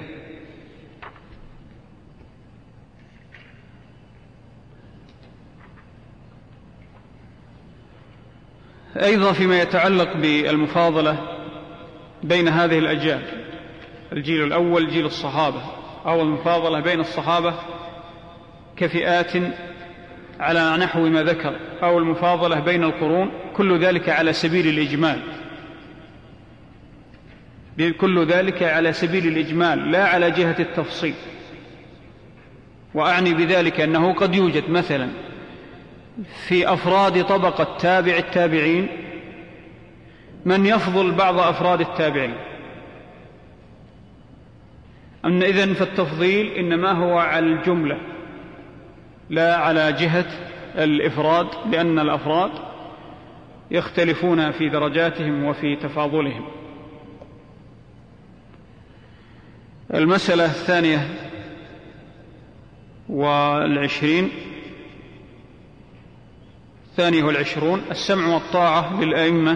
أيضا فيما يتعلق بالمفاضلة بين هذه الأجيال، الجيل الأول جيل الصحابة، أو المفاضلة بين الصحابة كفئات على نحو ما ذكر، أو المفاضلة بين القرون، كل ذلك على سبيل الإجمال، كل ذلك على سبيل الإجمال لا على جهة التفصيل. وأعني بذلك أنه قد يوجد مثلا في أفراد طبقة تابع التابعين من يفضل بعض أفراد التابعين. أن إذن فالتفضيل إنما هو على الجملة لا على جهة الإفراد، لأن الأفراد يختلفون في درجاتهم وفي تفاضلهم. المسألة الثانية والعشرين الثانية والعشرون السمع والطاعة للأئمة،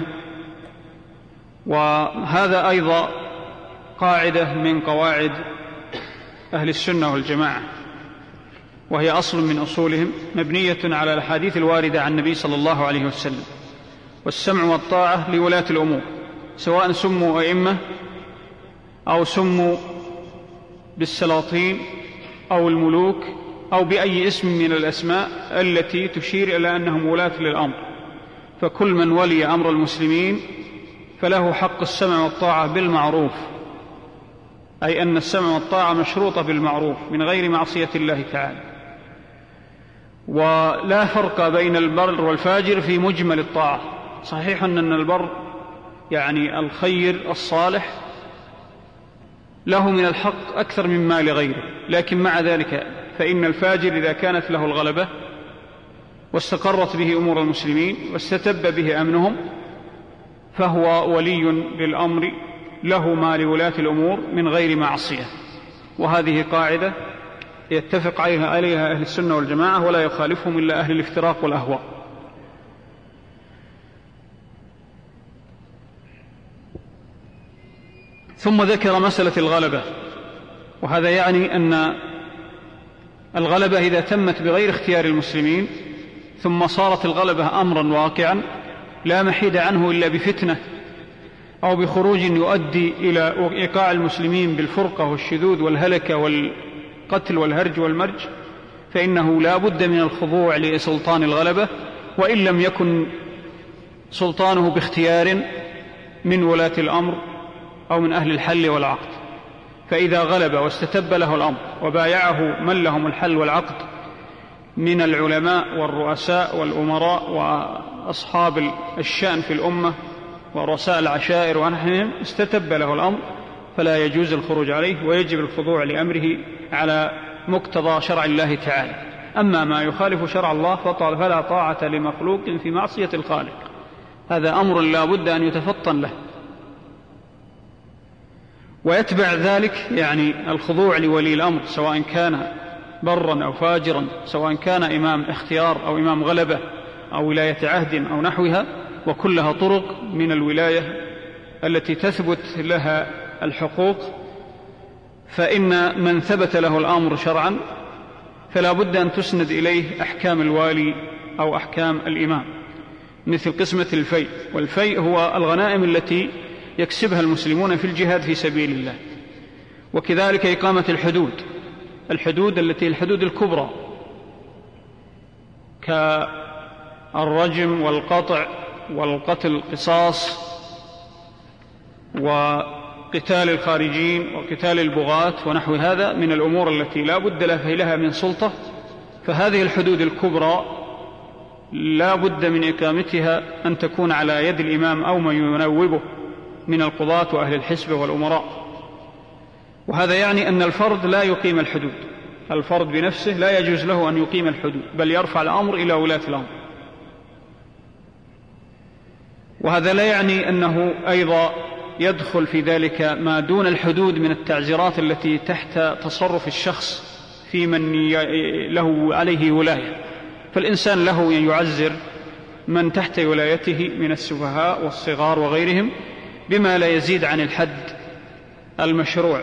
وهذا أيضا قاعدة من قواعد أهل السنة والجماعة، وهي أصل من أصولهم مبنية على الأحاديث الواردة عن النبي صلى الله عليه وسلم. والسمع والطاعة لولاة الأمور، سواء سموا أئمة أو سموا بالسلاطين أو الملوك أو بأي اسم من الأسماء التي تشير إلى أنهم ولاة للأمر، فكل من ولي أمر المسلمين فله حق السمع والطاعة بالمعروف، أي أن السمع والطاعة مشروطة بالمعروف من غير معصية الله تعالى. ولا فرق بين البر والفاجر في مجمل الطاعة. صحيح أن البر يعني الخير الصالح له من الحق أكثر مما لغيره، لكن مع ذلك فإن الفاجر إذا كانت له الغلبة واستقرت به أمور المسلمين واستتب به أمنهم فهو ولي للأمر، له ما لولاة الأمور من غير معصية. وهذه قاعدة يتفق عليها أهل السنة والجماعة، ولا يخالفهم إلا أهل الافتراق والأهواء. ثم ذكر مسألة الغلبة، وهذا يعني أن الغلبة إذا تمت بغير اختيار المسلمين ثم صارت الغلبة أمرا واقعا لا محيد عنه إلا بفتنة أو بخروج يؤدي إلى إيقاع المسلمين بالفرقة والشذوذ والهلكة والقتل والهرج والمرج، فإنه لا بد من الخضوع لسلطان الغلبة، وإن لم يكن سلطانه باختيار من ولاة الأمر أو من أهل الحل والعقد. فإذا غلب واستتب له الأمر وبايعه من لهم الحل والعقد من العلماء والرؤساء والأمراء وأصحاب الشأن في الأمة ورؤساء العشائر ونحنهم، استتب له الأمر فلا يجوز الخروج عليه، ويجب الخضوع لأمره على مقتضى شرع الله تعالى. أما ما يخالف شرع الله فلا طاعة لمخلوق في معصية الخالق، هذا أمر لا بد أن يتفطن له. ويتبع ذلك يعني الخضوع لولي الأمر سواء كان برا أو فاجرا، سواء كان إمام اختيار أو إمام غلبة أو ولاية عهد أو نحوها، وكلها طرق من الولاية التي تثبت لها الحقوق. فإن من ثبت له الأمر شرعا فلا بد أن تسند إليه أحكام الوالي أو أحكام الإمام، مثل قسمة الفيء. والفيء هو الغنائم التي يكسبها المسلمون في الجهاد في سبيل الله. وكذلك إقامة الحدود، الحدود التي الحدود الكبرى كالرجم والقطع والقتل قصاص وقتال الخارجين وقتال البغاة ونحو هذا من الأمور التي لا بد لها من سلطة. فهذه الحدود الكبرى لا بد من إقامتها أن تكون على يد الإمام أو من ينوبه من القضاة وأهل الحسبة والأمراء. وهذا يعني أن الفرد لا يقيم الحدود، الفرد بنفسه لا يجوز له أن يقيم الحدود، بل يرفع الأمر إلى ولاة الأمر. وهذا لا يعني أنه أيضا يدخل في ذلك ما دون الحدود من التعزيرات التي تحت تصرف الشخص في من له عليه ولاية. فالإنسان له أن يعزر من تحت ولايته من السفهاء والصغار وغيرهم بما لا يزيد عن الحد المشروع،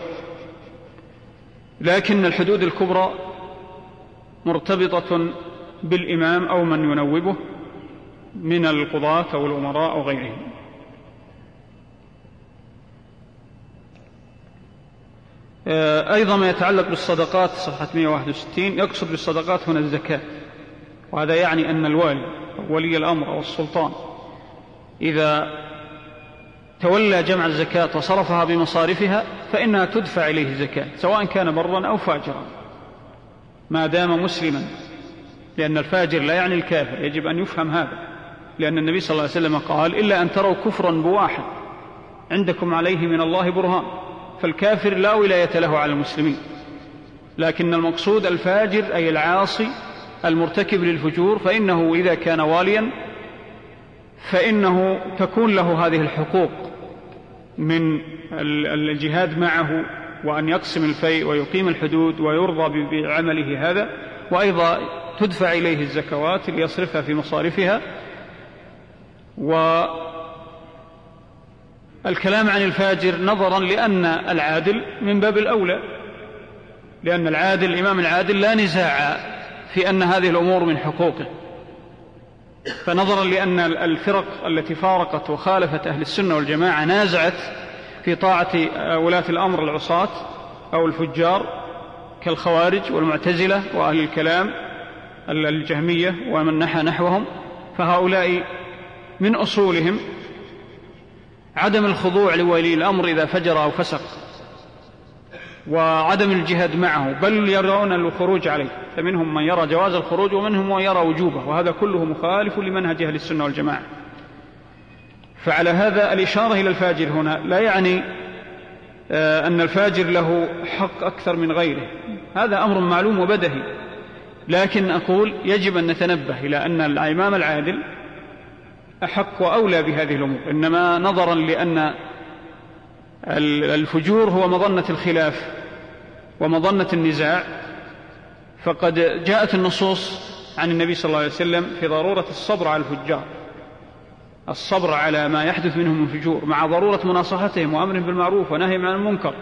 لكن الحدود الكبرى مرتبطة بالإمام أو من ينوبه من القضاة أو الأمراء أو غيرهم. أيضا ما يتعلق بالصدقات صفحة مئة وواحد وستين، يقصد بالصدقات هنا الزكاة، وهذا يعني أن الوالي أو ولي الأمر أو السلطان إذا تولى جمع الزكاة وصرفها بمصارفها فإنها تدفع إليه الزكاة سواء كان برا أو فاجرا ما دام مسلما، لأن الفاجر لا يعني الكافر، يجب أن يفهم هذا، لأن النبي صلى الله عليه وسلم قال: إلا أن تروا كفرا بواحد عندكم عليه من الله برهان. فالكافر لا ولاية له على المسلمين، لكن المقصود الفاجر أي العاصي المرتكب للفجور، فإنه إذا كان واليا فإنه تكون له هذه الحقوق من الجهاد معه، وأن يقسم الفيء ويقيم الحدود ويرضى بعمله هذا، وأيضا تدفع إليه الزكوات ليصرفها في مصارفها. والكلام عن الفاجر نظرا لأن العادل من باب الأولى، لأن العادل الإمام العادل لا نزاع في أن هذه الأمور من حقوقه، فنظرا لأن الفرق التي فارقت وخالفت أهل السنة والجماعة نازعت في طاعة ولاة الأمر العصاة أو الفجار كالخوارج والمعتزلة وأهل الكلام الجهمية ومن نحى نحوهم، فهؤلاء من أصولهم عدم الخضوع لولي الأمر إذا فجر أو فسق، وعدم الجهاد معه، بل يرون الخروج عليه، فمنهم من يرى جواز الخروج ومنهم من يرى وجوبه، وهذا كله مخالف لمنهج أهل السنة والجماعة. فعلى هذا الإشارة إلى الفاجر هنا لا يعني أن الفاجر له حق أكثر من غيره، هذا أمر معلوم وبدهي، لكن أقول يجب أن نتنبه إلى أن الإمام العادل أحق وأولى بهذه الأمور، إنما نظرا لأن الفجور هو مظنة الخلاف ومظنة النزاع، فقد جاءت النصوص عن النبي صلى الله عليه وسلم في ضرورة الصبر على الفجار، الصبر على ما يحدث منهم من فجور، مع ضرورة مناصحتهم وأمرهم بالمعروف ونهيهم عن المنكر،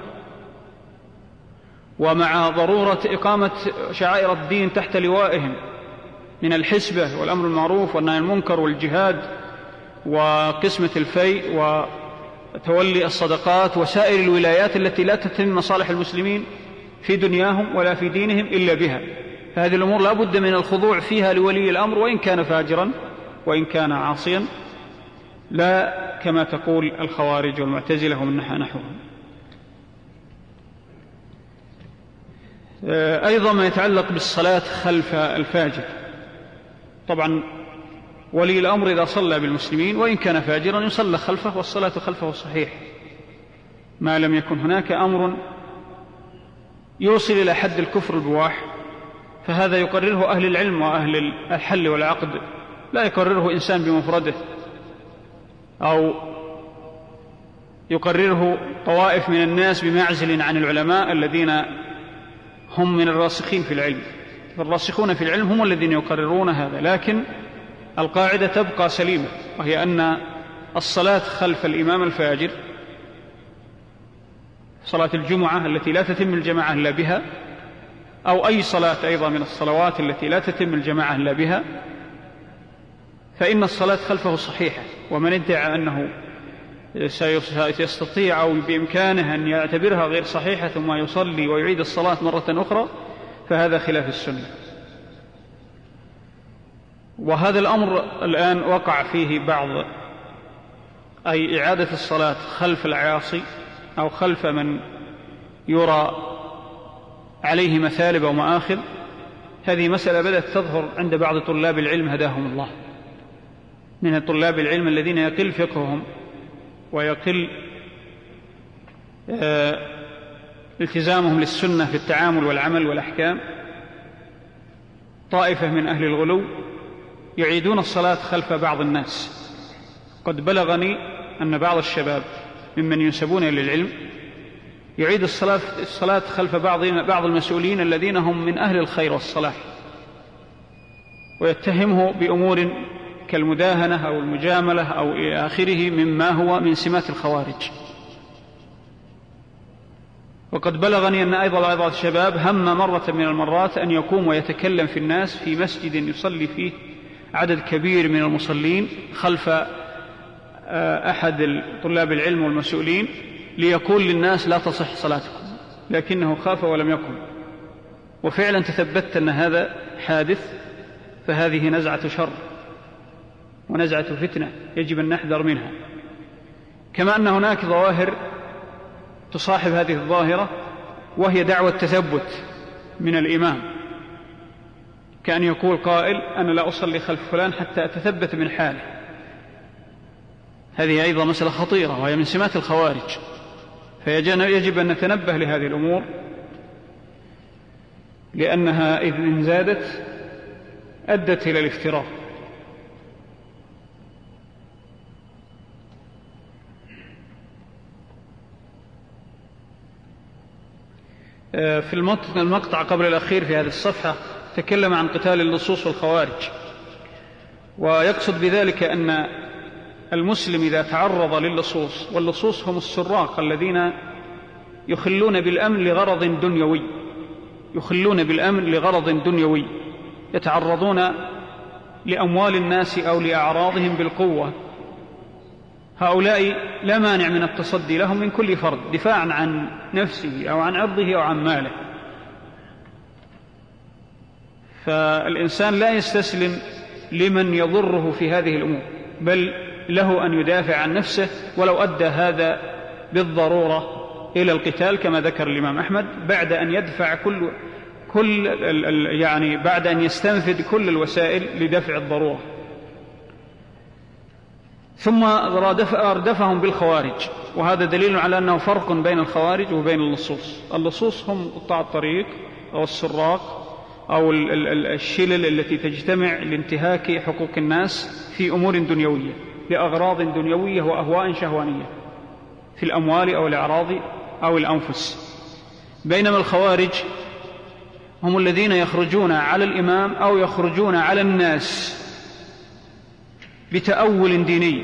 ومع ضرورة إقامة شعائر الدين تحت لوائهم من الحسبة والأمر بالمعروف والنهي عن المنكر والجهاد وقسمة الفيء وتولي الصدقات وسائر الولايات التي لا تتم مصالح المسلمين في دنياهم ولا في دينهم إلا بها. فهذه الأمور لا بد من الخضوع فيها لولي الأمر وإن كان فاجرا وإن كان عاصيا، لا كما تقول الخوارج والمعتزلة ومن نحى نحوهم. أيضا ما يتعلق بالصلاة خلف الفاجر، طبعا ولي الأمر إذا صلى بالمسلمين وإن كان فاجرا يصلى خلفه، والصلاة خلفه صحيح ما لم يكن هناك أمر يوصل إلى حد الكفر البواح، فهذا يقرره أهل العلم وأهل الحل والعقد، لا يقرره إنسان بمفرده أو يقرره طوائف من الناس بمعزل عن العلماء الذين هم من الراسخين في العلم، فالراسخون في العلم هم الذين يقررون هذا، لكن القاعدة تبقى سليمة، وهي أن الصلاة خلف الإمام الفاجر، صلاة الجمعة التي لا تتم الجماعة إلا بها، أو أي صلاة أيضا من الصلوات التي لا تتم الجماعة إلا بها، فإن الصلاة خلفه صحيحة. ومن ادعى أنه سيستطيع أو بإمكانه أن يعتبرها غير صحيحة ثم يصلي ويعيد الصلاة مرة أخرى فهذا خلاف السنة. وهذا الأمر الآن وقع فيه بعض، أي إعادة الصلاة خلف العاصي أو خلف من يرى عليه مثالب أو مآخذ، هذه مسألة بدأت تظهر عند بعض طلاب العلم هداهم الله، من طلاب العلم الذين يقل فقههم ويقل آه التزامهم للسنة في التعامل والعمل والأحكام، طائفة من أهل الغلو يعيدون الصلاة خلف بعض الناس. قد بلغني أن بعض الشباب ممن ينسبون إلى العلم يعيد الصلاة, الصلاة خلف بعض, بعض المسؤولين الذين هم من أهل الخير والصلاح، ويتهمه بأمور كالمداهنة أو المجاملة أو إلى آخره مما هو من سمات الخوارج. وقد بلغني أن أيضا بعض الشباب هم مرة من المرات أن يقوم ويتكلم في الناس في مسجد يصلي فيه عدد كبير من المصلين خلف أحد طلاب العلم والمسؤولين، ليقول للناس لا تصح صلاتكم، لكنه خاف ولم يقم، وفعلا تثبت أن هذا حادث، فهذه نزعة شر ونزعة فتنة يجب أن نحذر منها. كما أن هناك ظواهر تصاحب هذه الظاهرة، وهي دعوة التثبت من الإمام، كأن يقول قائل أنا لا أصلي خلف فلان حتى أتثبت من حاله. هذه أيضا مسألة خطيرة، وهي من سمات الخوارج، فيجب أن نتنبه لهذه الأمور، لأنها إذ زادت أدت إلى الافتراء. في المقطع قبل الأخير في هذه الصفحة تكلم عن قتال اللصوص والخوارج، ويقصد بذلك أن المسلم إذا تعرض للصوص، واللصوص هم السراق الذين يخلون بالأمن لغرض دنيوي، يخلون بالأمن لغرض دنيوي، يتعرضون لأموال الناس أو لأعراضهم بالقوة، هؤلاء لا مانع من التصدي لهم من كل فرد دفاعا عن نفسه أو عن عرضه أو عن ماله. فالإنسان لا يستسلم لمن يضره في هذه الأمور، بل له أن يدافع عن نفسه ولو أدى هذا بالضرورة إلى القتال، كما ذكر الإمام أحمد، بعد أن يدفع كل كل يعني بعد أن يستنفذ كل الوسائل لدفع الضرورة. ثم أردفهم بالخوارج، وهذا دليل على أنه فرق بين الخوارج وبين اللصوص. اللصوص هم قطاع الطريق أو السراق أو الشلل التي تجتمع لانتهاك حقوق الناس في أمور دنيوية لأغراض دنيوية وأهواء شهوانية في الأموال أو الأعراض أو الأنفس. بينما الخوارج هم الذين يخرجون على الإمام أو يخرجون على الناس بتأول ديني،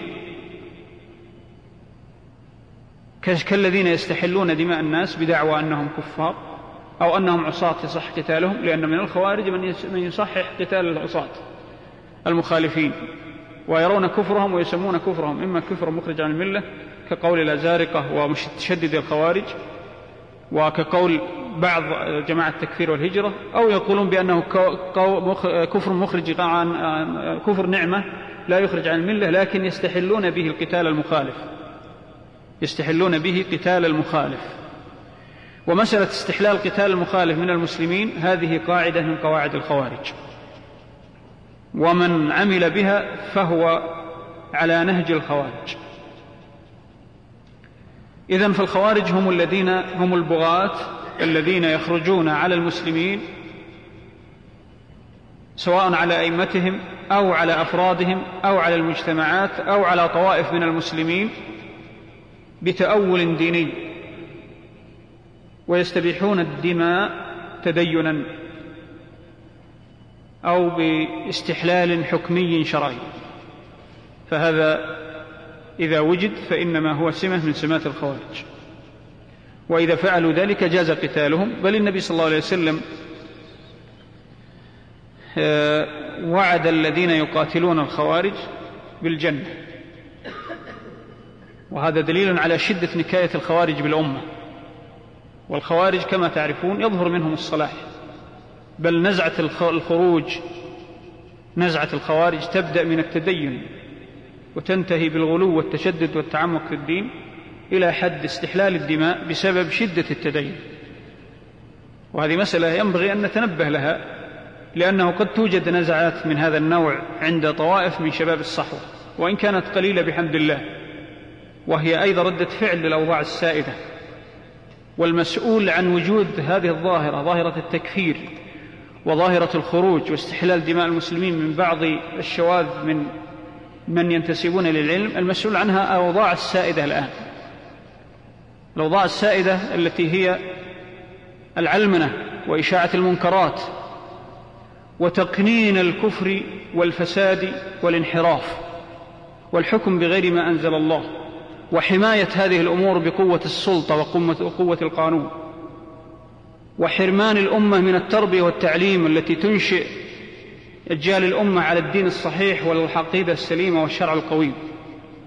كالذين يستحلون دماء الناس بدعوى أنهم كفار أو أنهم عصاة يصح قتالهم، لأن من الخوارج من يصحح قتال العصاة المخالفين، ويرون كفرهم ويسمون كفرهم إما كفر مخرج عن الملة كقول الأزارقة ومتشدد الخوارج، وكقول بعض جماعة التكفير والهجرة، أو يقولون بأنه كفر مخرج عن كفر نعمة لا يخرج عن الملة، لكن يستحلون به القتال المخالف، يستحلون به قتال المخالف. ومسألة استحلال قتال المخالف من المسلمين هذه قاعدة من قواعد الخوارج، ومن عمل بها فهو على نهج الخوارج. إذن فالخوارج هم الذين هم البغاة الذين يخرجون على المسلمين سواء على أئمتهم أو على أفرادهم أو على المجتمعات أو على طوائف من المسلمين بتأول ديني، ويستبيحون الدماء تدينا أو باستحلال حكمي شرعي. فهذا إذا وجد فإنما هو سمة من سمات الخوارج، وإذا فعلوا ذلك جاز قتالهم. بل النبي صلى الله عليه وسلم وعد الذين يقاتلون الخوارج بالجنة، وهذا دليل على شدة نكاية الخوارج بالأمة. والخوارج كما تعرفون يظهر منهم الصلاح، بل نزعة الخروج نزعة الخوارج تبدأ من التدين وتنتهي بالغلو والتشدد والتعمق في الدين إلى حد استحلال الدماء بسبب شدة التدين. وهذه مسألة ينبغي أن نتنبه لها، لأنه قد توجد نزعات من هذا النوع عند طوائف من شباب الصحوة، وإن كانت قليلة بحمد الله، وهي أيضا ردة فعل للأوضاع السائدة. والمسؤول عن وجود هذه الظاهرة، ظاهرة التكفير وظاهرة الخروج واستحلال دماء المسلمين من بعض الشواذ من من ينتسبون للعلم، المسؤول عنها الأوضاع السائدة الآن، الأوضاع السائدة التي هي العلمنة وإشاعة المنكرات وتقنين الكفر والفساد والانحراف والحكم بغير ما أنزل الله، وحماية هذه الأمور بقوة السلطة وقوة القانون، وحرمان الأمة من التربية والتعليم التي تنشئ أجيال الأمة على الدين الصحيح والعقيدة السليمة والشرع القويم.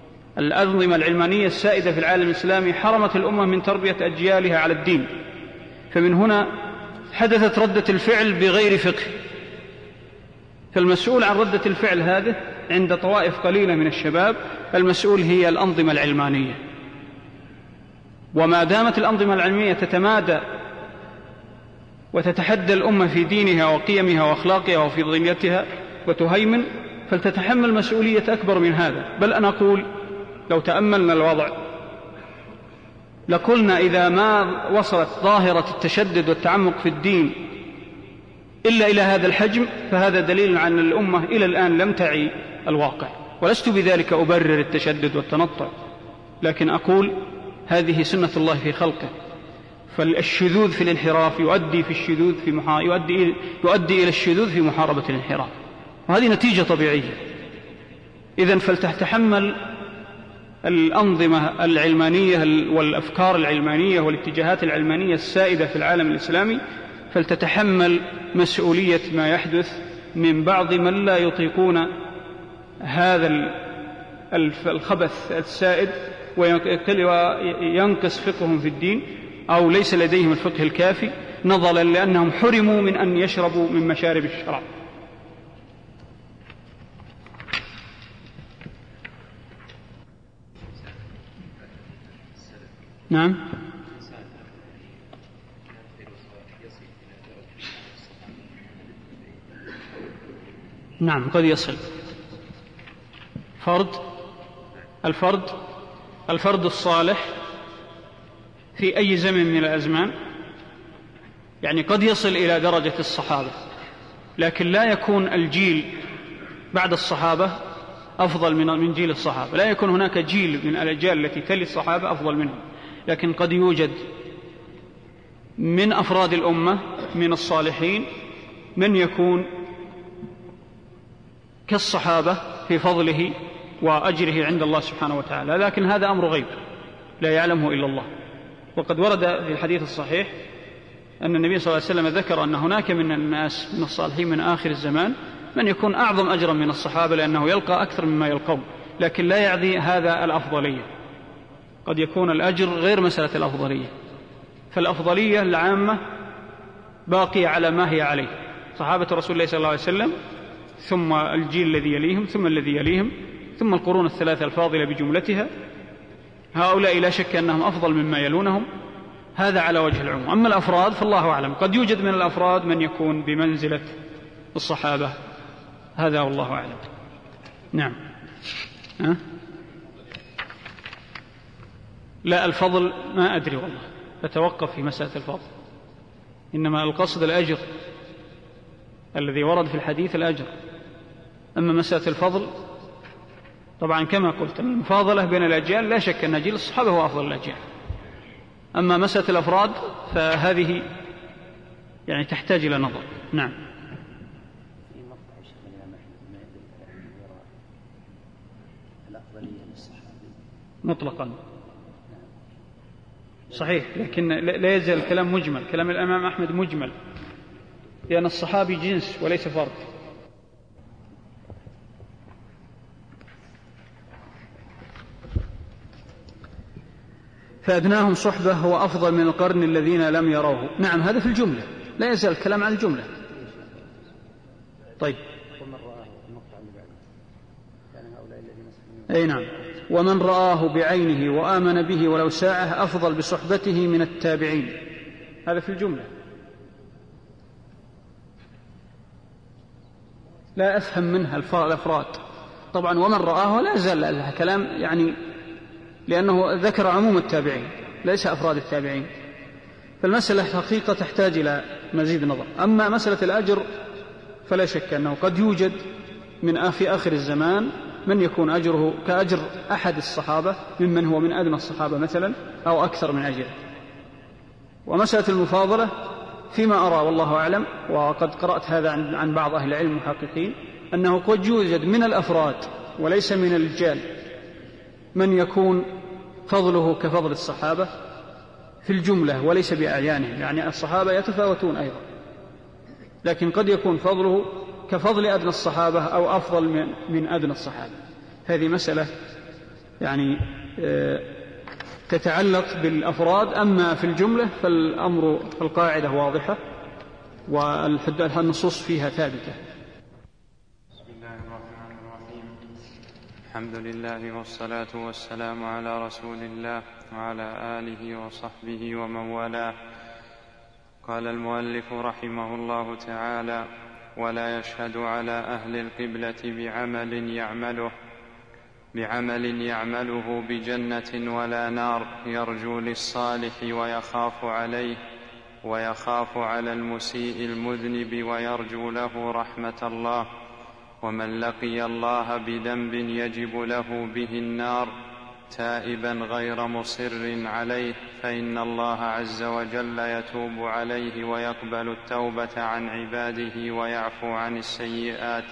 الأنظمة العلمانية السائدة في العالم الإسلامي حرمت الأمة من تربية أجيالها على الدين، فمن هنا حدثت ردة الفعل بغير فقه، فالمسؤول عن ردة الفعل هذه عند طوائف قليلة من الشباب المسؤول هي الأنظمة العلمانية. وما دامت الأنظمة العلمية تتمادى وتتحدى الأمة في دينها وقيمها وأخلاقها وفضيلتها وتهيمن، فلتتحمل مسؤولية أكبر من هذا. بل أنا أقول لو تأملنا الوضع لقلنا إذا ما وصلت ظاهرة التشدد والتعمق في الدين إلا إلى هذا الحجم فهذا دليل عن الأمة إلى الآن لم تعي الواقع. ولست بذلك أبرر التشدد والتنطع، لكن أقول هذه سنة الله في خلقه، فالشذوذ في الانحراف يؤدي في الشذوذ في محا... يؤدي... يؤدي إلى الشذوذ في محاربة الانحراف، وهذه نتيجة طبيعية. إذن فلتتحمل الأنظمة العلمانية والأفكار العلمانية والاتجاهات العلمانية السائدة في العالم الإسلامي، فلتتحمل مسؤولية ما يحدث من بعض من لا يطيقون هذا الخبث السائد وينقص فقههم في الدين أو ليس لديهم الفقه الكافي نظرا لأنهم حرموا من أن يشربوا من مشارب الشراب. نعم. نعم قد يصل فرد الفرد الفرد الصالح في أي زمن من الأزمان، يعني قد يصل إلى درجة الصحابة، لكن لا يكون الجيل بعد الصحابة أفضل من جيل الصحابة، لا يكون هناك جيل من الأجيال التي تلي الصحابة أفضل منهم، لكن قد يوجد من أفراد الأمة من الصالحين من يكون كالصحابة في فضله وأجره عند الله سبحانه وتعالى، لكن هذا أمر غيب لا يعلمه إلا الله. وقد ورد في الحديث الصحيح أن النبي صلى الله عليه وسلم ذكر أن هناك من الناس من الصالحين من آخر الزمان من يكون أعظم أجرا من الصحابة لأنه يلقى أكثر مما يلقون، لكن لا يعني هذا الأفضلية، قد يكون الأجر غير مسألة الأفضلية. فالأفضلية العامة باقية على ما هي عليه صحابة رسول الله صلى الله عليه وسلم، ثم الجيل الذي يليهم، ثم الذي يليهم، ثم القرون الثلاثة الفاضلة بجملتها، هؤلاء لا شك أنهم أفضل مما يلونهم، هذا على وجه العموم. أما الأفراد فالله أعلم، قد يوجد من الأفراد من يكون بمنزلة الصحابة، هذا والله أعلم. نعم. أه؟ لا الفضل ما أدري والله، فتوقف في مسألة الفضل، إنما القصد الأجر الذي ورد في الحديث الأجر. أما مسألة الفضل طبعا كما قلت المفاضلة بين الأجيال لا شك أن جيل الصحابة هو أفضل الأجيال، أما مسألة الأفراد فهذه يعني تحتاج إلى نظر. نعم. مطلقا صحيح، لكن لا يزال الكلام مجمل، كلام الإمام أحمد مجمل، لأن الصحابي جنس وليس فرد. فأدناهم صحبة هو أفضل من القرن الذين لم يروه. نعم هذا في الجملة، لا يزال الكلام عن الجملة. طيب أي نعم. ومن رآه بعينه وآمن به ولو ساعة أفضل بصحبته من التابعين، هذا في الجملة. لا أفهم منها الأفراد طبعا، ومن رآه لا يزال الكلام يعني لأنه ذكر عموم التابعين ليس أفراد التابعين، فالمسألة حقيقة تحتاج إلى مزيد نظر. أما مسألة الأجر فلا شك أنه قد يوجد من في آخر الزمان من يكون أجره كأجر أحد الصحابة ممن هو من أدنى الصحابة مثلا أو أكثر من أجره. ومسألة المفاضلة فيما أرى والله أعلم، وقد قرأت هذا عن بعض أهل العلم محققين، أنه قد يوجد من الأفراد وليس من الرجال من يكون فضله كفضل الصحابة في الجملة وليس بأعيانهم، يعني الصحابة يتفاوتون أيضا، لكن قد يكون فضله كفضل أدنى الصحابة أو أفضل من, من أدنى الصحابة. هذه مسألة يعني تتعلق بالأفراد. أما في الجملة فالأمر في القاعدة واضحة والنصوص فيها ثابتة. بسم الله الرحمن الرحيم. الحمد لله والصلاة والسلام على رسول الله وعلى آله وصحبه ومن والاه. قال المؤلف رحمه الله تعالى: ولا يشهد على أهل القبلة بعمل يعمله بعمل يعمله بجنة ولا نار، يرجو للصالح ويخاف عليه، ويخاف على المسيء المذنب ويرجو له رحمة الله. ومن لقي الله بذنب يجب له به النار تائبا غير مصر عليه، فإن الله عز وجل يتوب عليه ويقبل التوبة عن عباده ويعفو عن السيئات.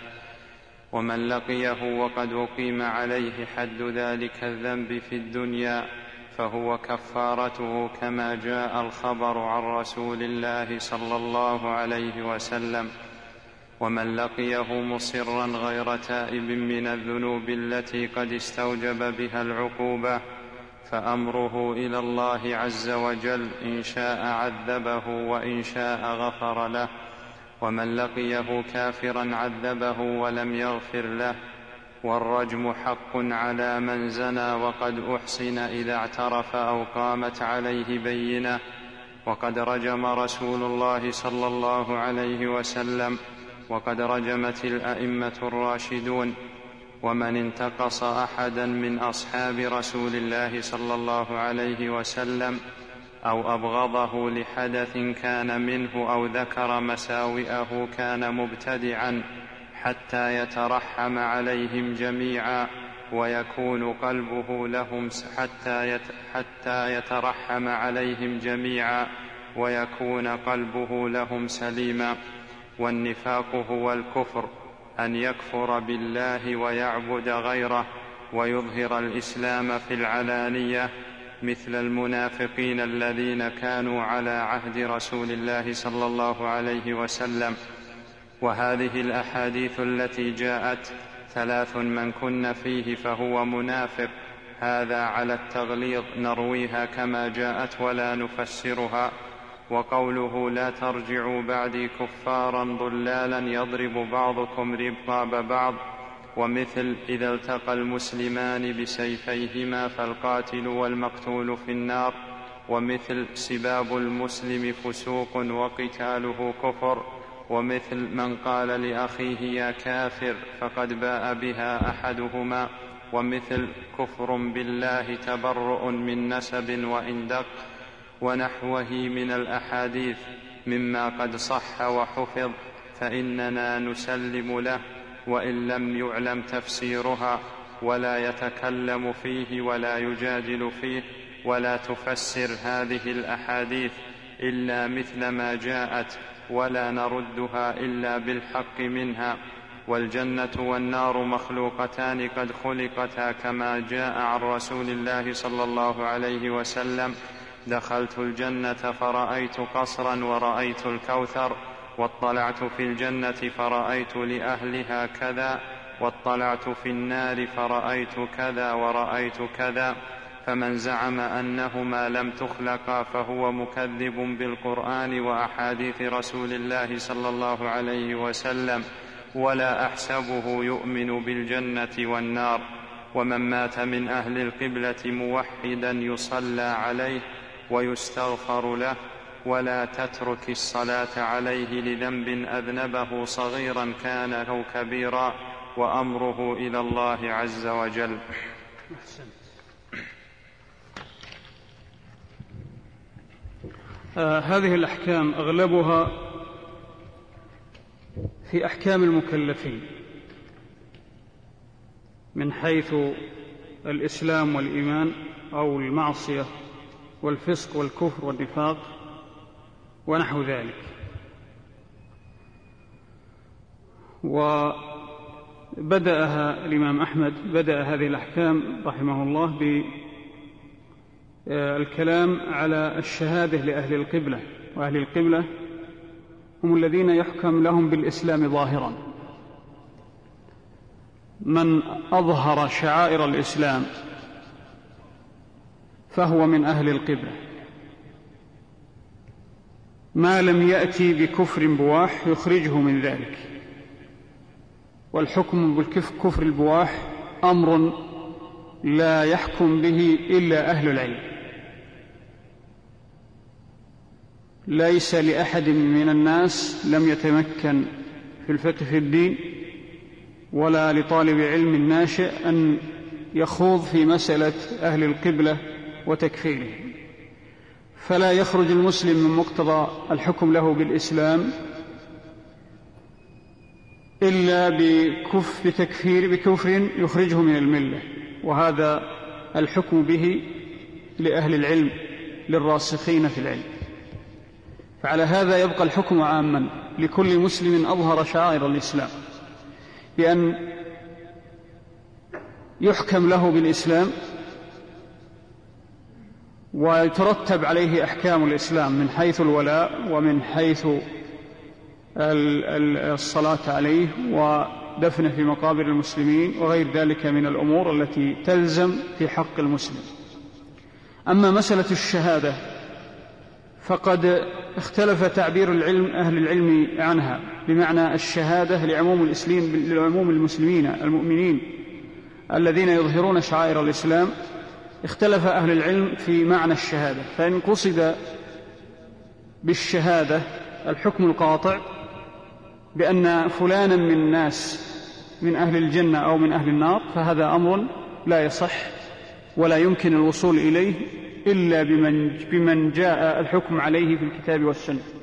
ومن لقيه وقد أقيم عليه حد ذلك الذنب في الدنيا فهو كفارته، كما جاء الخبر عن رسول الله صلى الله عليه وسلم. ومن لقيه مصرا غير تائب من الذنوب التي قد استوجب بها العقوبة فأمره إلى الله عز وجل، إن شاء عذبه وإن شاء غفر له. ومن لقيه كافرا عذبه ولم يغفر له. والرجم حق على من زنى وقد أحصن إذا اعترف أو قامت عليه بينة، وقد رجم رسول الله صلى الله عليه وسلم، وقد رجمت الأئمة الراشدون. ومن انتقص أحدا من أصحاب رسول الله صلى الله عليه وسلم أو أبغضه لحدث كان منه أو ذكر مساوئه كان مبتدعا حتى يترحم عليهم جميعا ويكون قلبه لهم حتى يت حتى يترحم عليهم جميعا ويكون قلبه لهم سليما. والنفاق هو الكفر، أن يكفر بالله ويعبد غيره ويظهر الإسلام في العلانية، مثل المنافقين الذين كانوا على عهد رسول الله صلى الله عليه وسلم. وهذه الأحاديث التي جاءت ثلاث من كن فيه فهو منافق، هذا على التغليظ نرويها كما جاءت ولا نفسرها. وقوله لا ترجعوا بعدي كفارا ضلالا يضرب بعضكم رقاب بعض، ومثل إذا التقى المسلمان بسيفيهما فالقاتل والمقتول في النار، ومثل سباب المسلم فسوق وقتاله كفر، ومثل من قال لأخيه يا كافر فقد باء بها أحدهما، ومثل كفر بالله تبرؤ من نسب وإن دق، ونحوه من الأحاديث مما قد صح وحفظ، فإننا نسلم له وإن لم يعلم تفسيرها، ولا يتكلم فيه ولا يجادل فيه، ولا تفسر هذه الأحاديث إلا مثل ما جاءت، ولا نردها إلا بالحق منها. والجنة والنار مخلوقتان قد خلقتا كما جاء عن رسول الله صلى الله عليه وسلم: دخلت الجنة فرأيت قصرا ورأيت الكوثر، واطلعت في الجنة فرأيت لأهلها كذا، واطلعت في النار فرأيت كذا ورأيت كذا. فمن زعم أنهما لم تخلقا فهو مكذب بالقرآن وأحاديث رسول الله صلى الله عليه وسلم، ولا أحسبه يؤمن بالجنة والنار. ومن مات من أهل القبلة موحدا يصلى عليه ويستغفر له، ولا تترك الصلاة عليه لذنب أذنبه صغيرا كان أو كبيرا، وأمره إلى الله عز وجل. آه هذه الأحكام أغلبها في أحكام المكلفين من حيث الإسلام والإيمان أو المعصية والفسق والكفر والنفاق ونحو ذلك. وبدأها الإمام أحمد بدأ هذه الأحكام رحمه الله بالكلام على الشهادة لأهل القبلة، وأهل القبلة هم الذين يحكم لهم بالإسلام ظاهرا. من أظهر شعائر الإسلام فهو من أهل القبلة ما لم يأتي بكفر بواح يخرجه من ذلك. والحكم بالكفر البواح أمر لا يحكم به إلا أهل العلم، ليس لأحد من الناس لم يتمكن في الفقه في الدين ولا لطالب علم ناشئ أن يخوض في مسألة أهل القبلة وتكفيره. فلا يخرج المسلم من مقتضى الحكم له بالإسلام إلا بكف بتكفير بكفر يخرجه من الملة، وهذا الحكم به لأهل العلم للراسخين في العلم. فعلى هذا يبقى الحكم عاما لكل مسلم أظهر شعائر الإسلام بأن يحكم له بالإسلام ويترتب عليه أحكام الإسلام من حيث الولاء ومن حيث الصلاة عليه ودفنه في مقابر المسلمين وغير ذلك من الأمور التي تلزم في حق المسلم. أما مسألة الشهادة فقد اختلف تعبير العلم أهل العلم عنها، بمعنى الشهادة لعموم لعموم المسلمين المؤمنين الذين يظهرون شعائر الإسلام. اختلف أهل العلم في معنى الشهادة، فإن قصد بالشهادة الحكم القاطع بأن فلانا من الناس من أهل الجنة أو من أهل النار فهذا أمر لا يصح ولا يمكن الوصول إليه إلا بمن, بمن جاء الحكم عليه في الكتاب والسنة.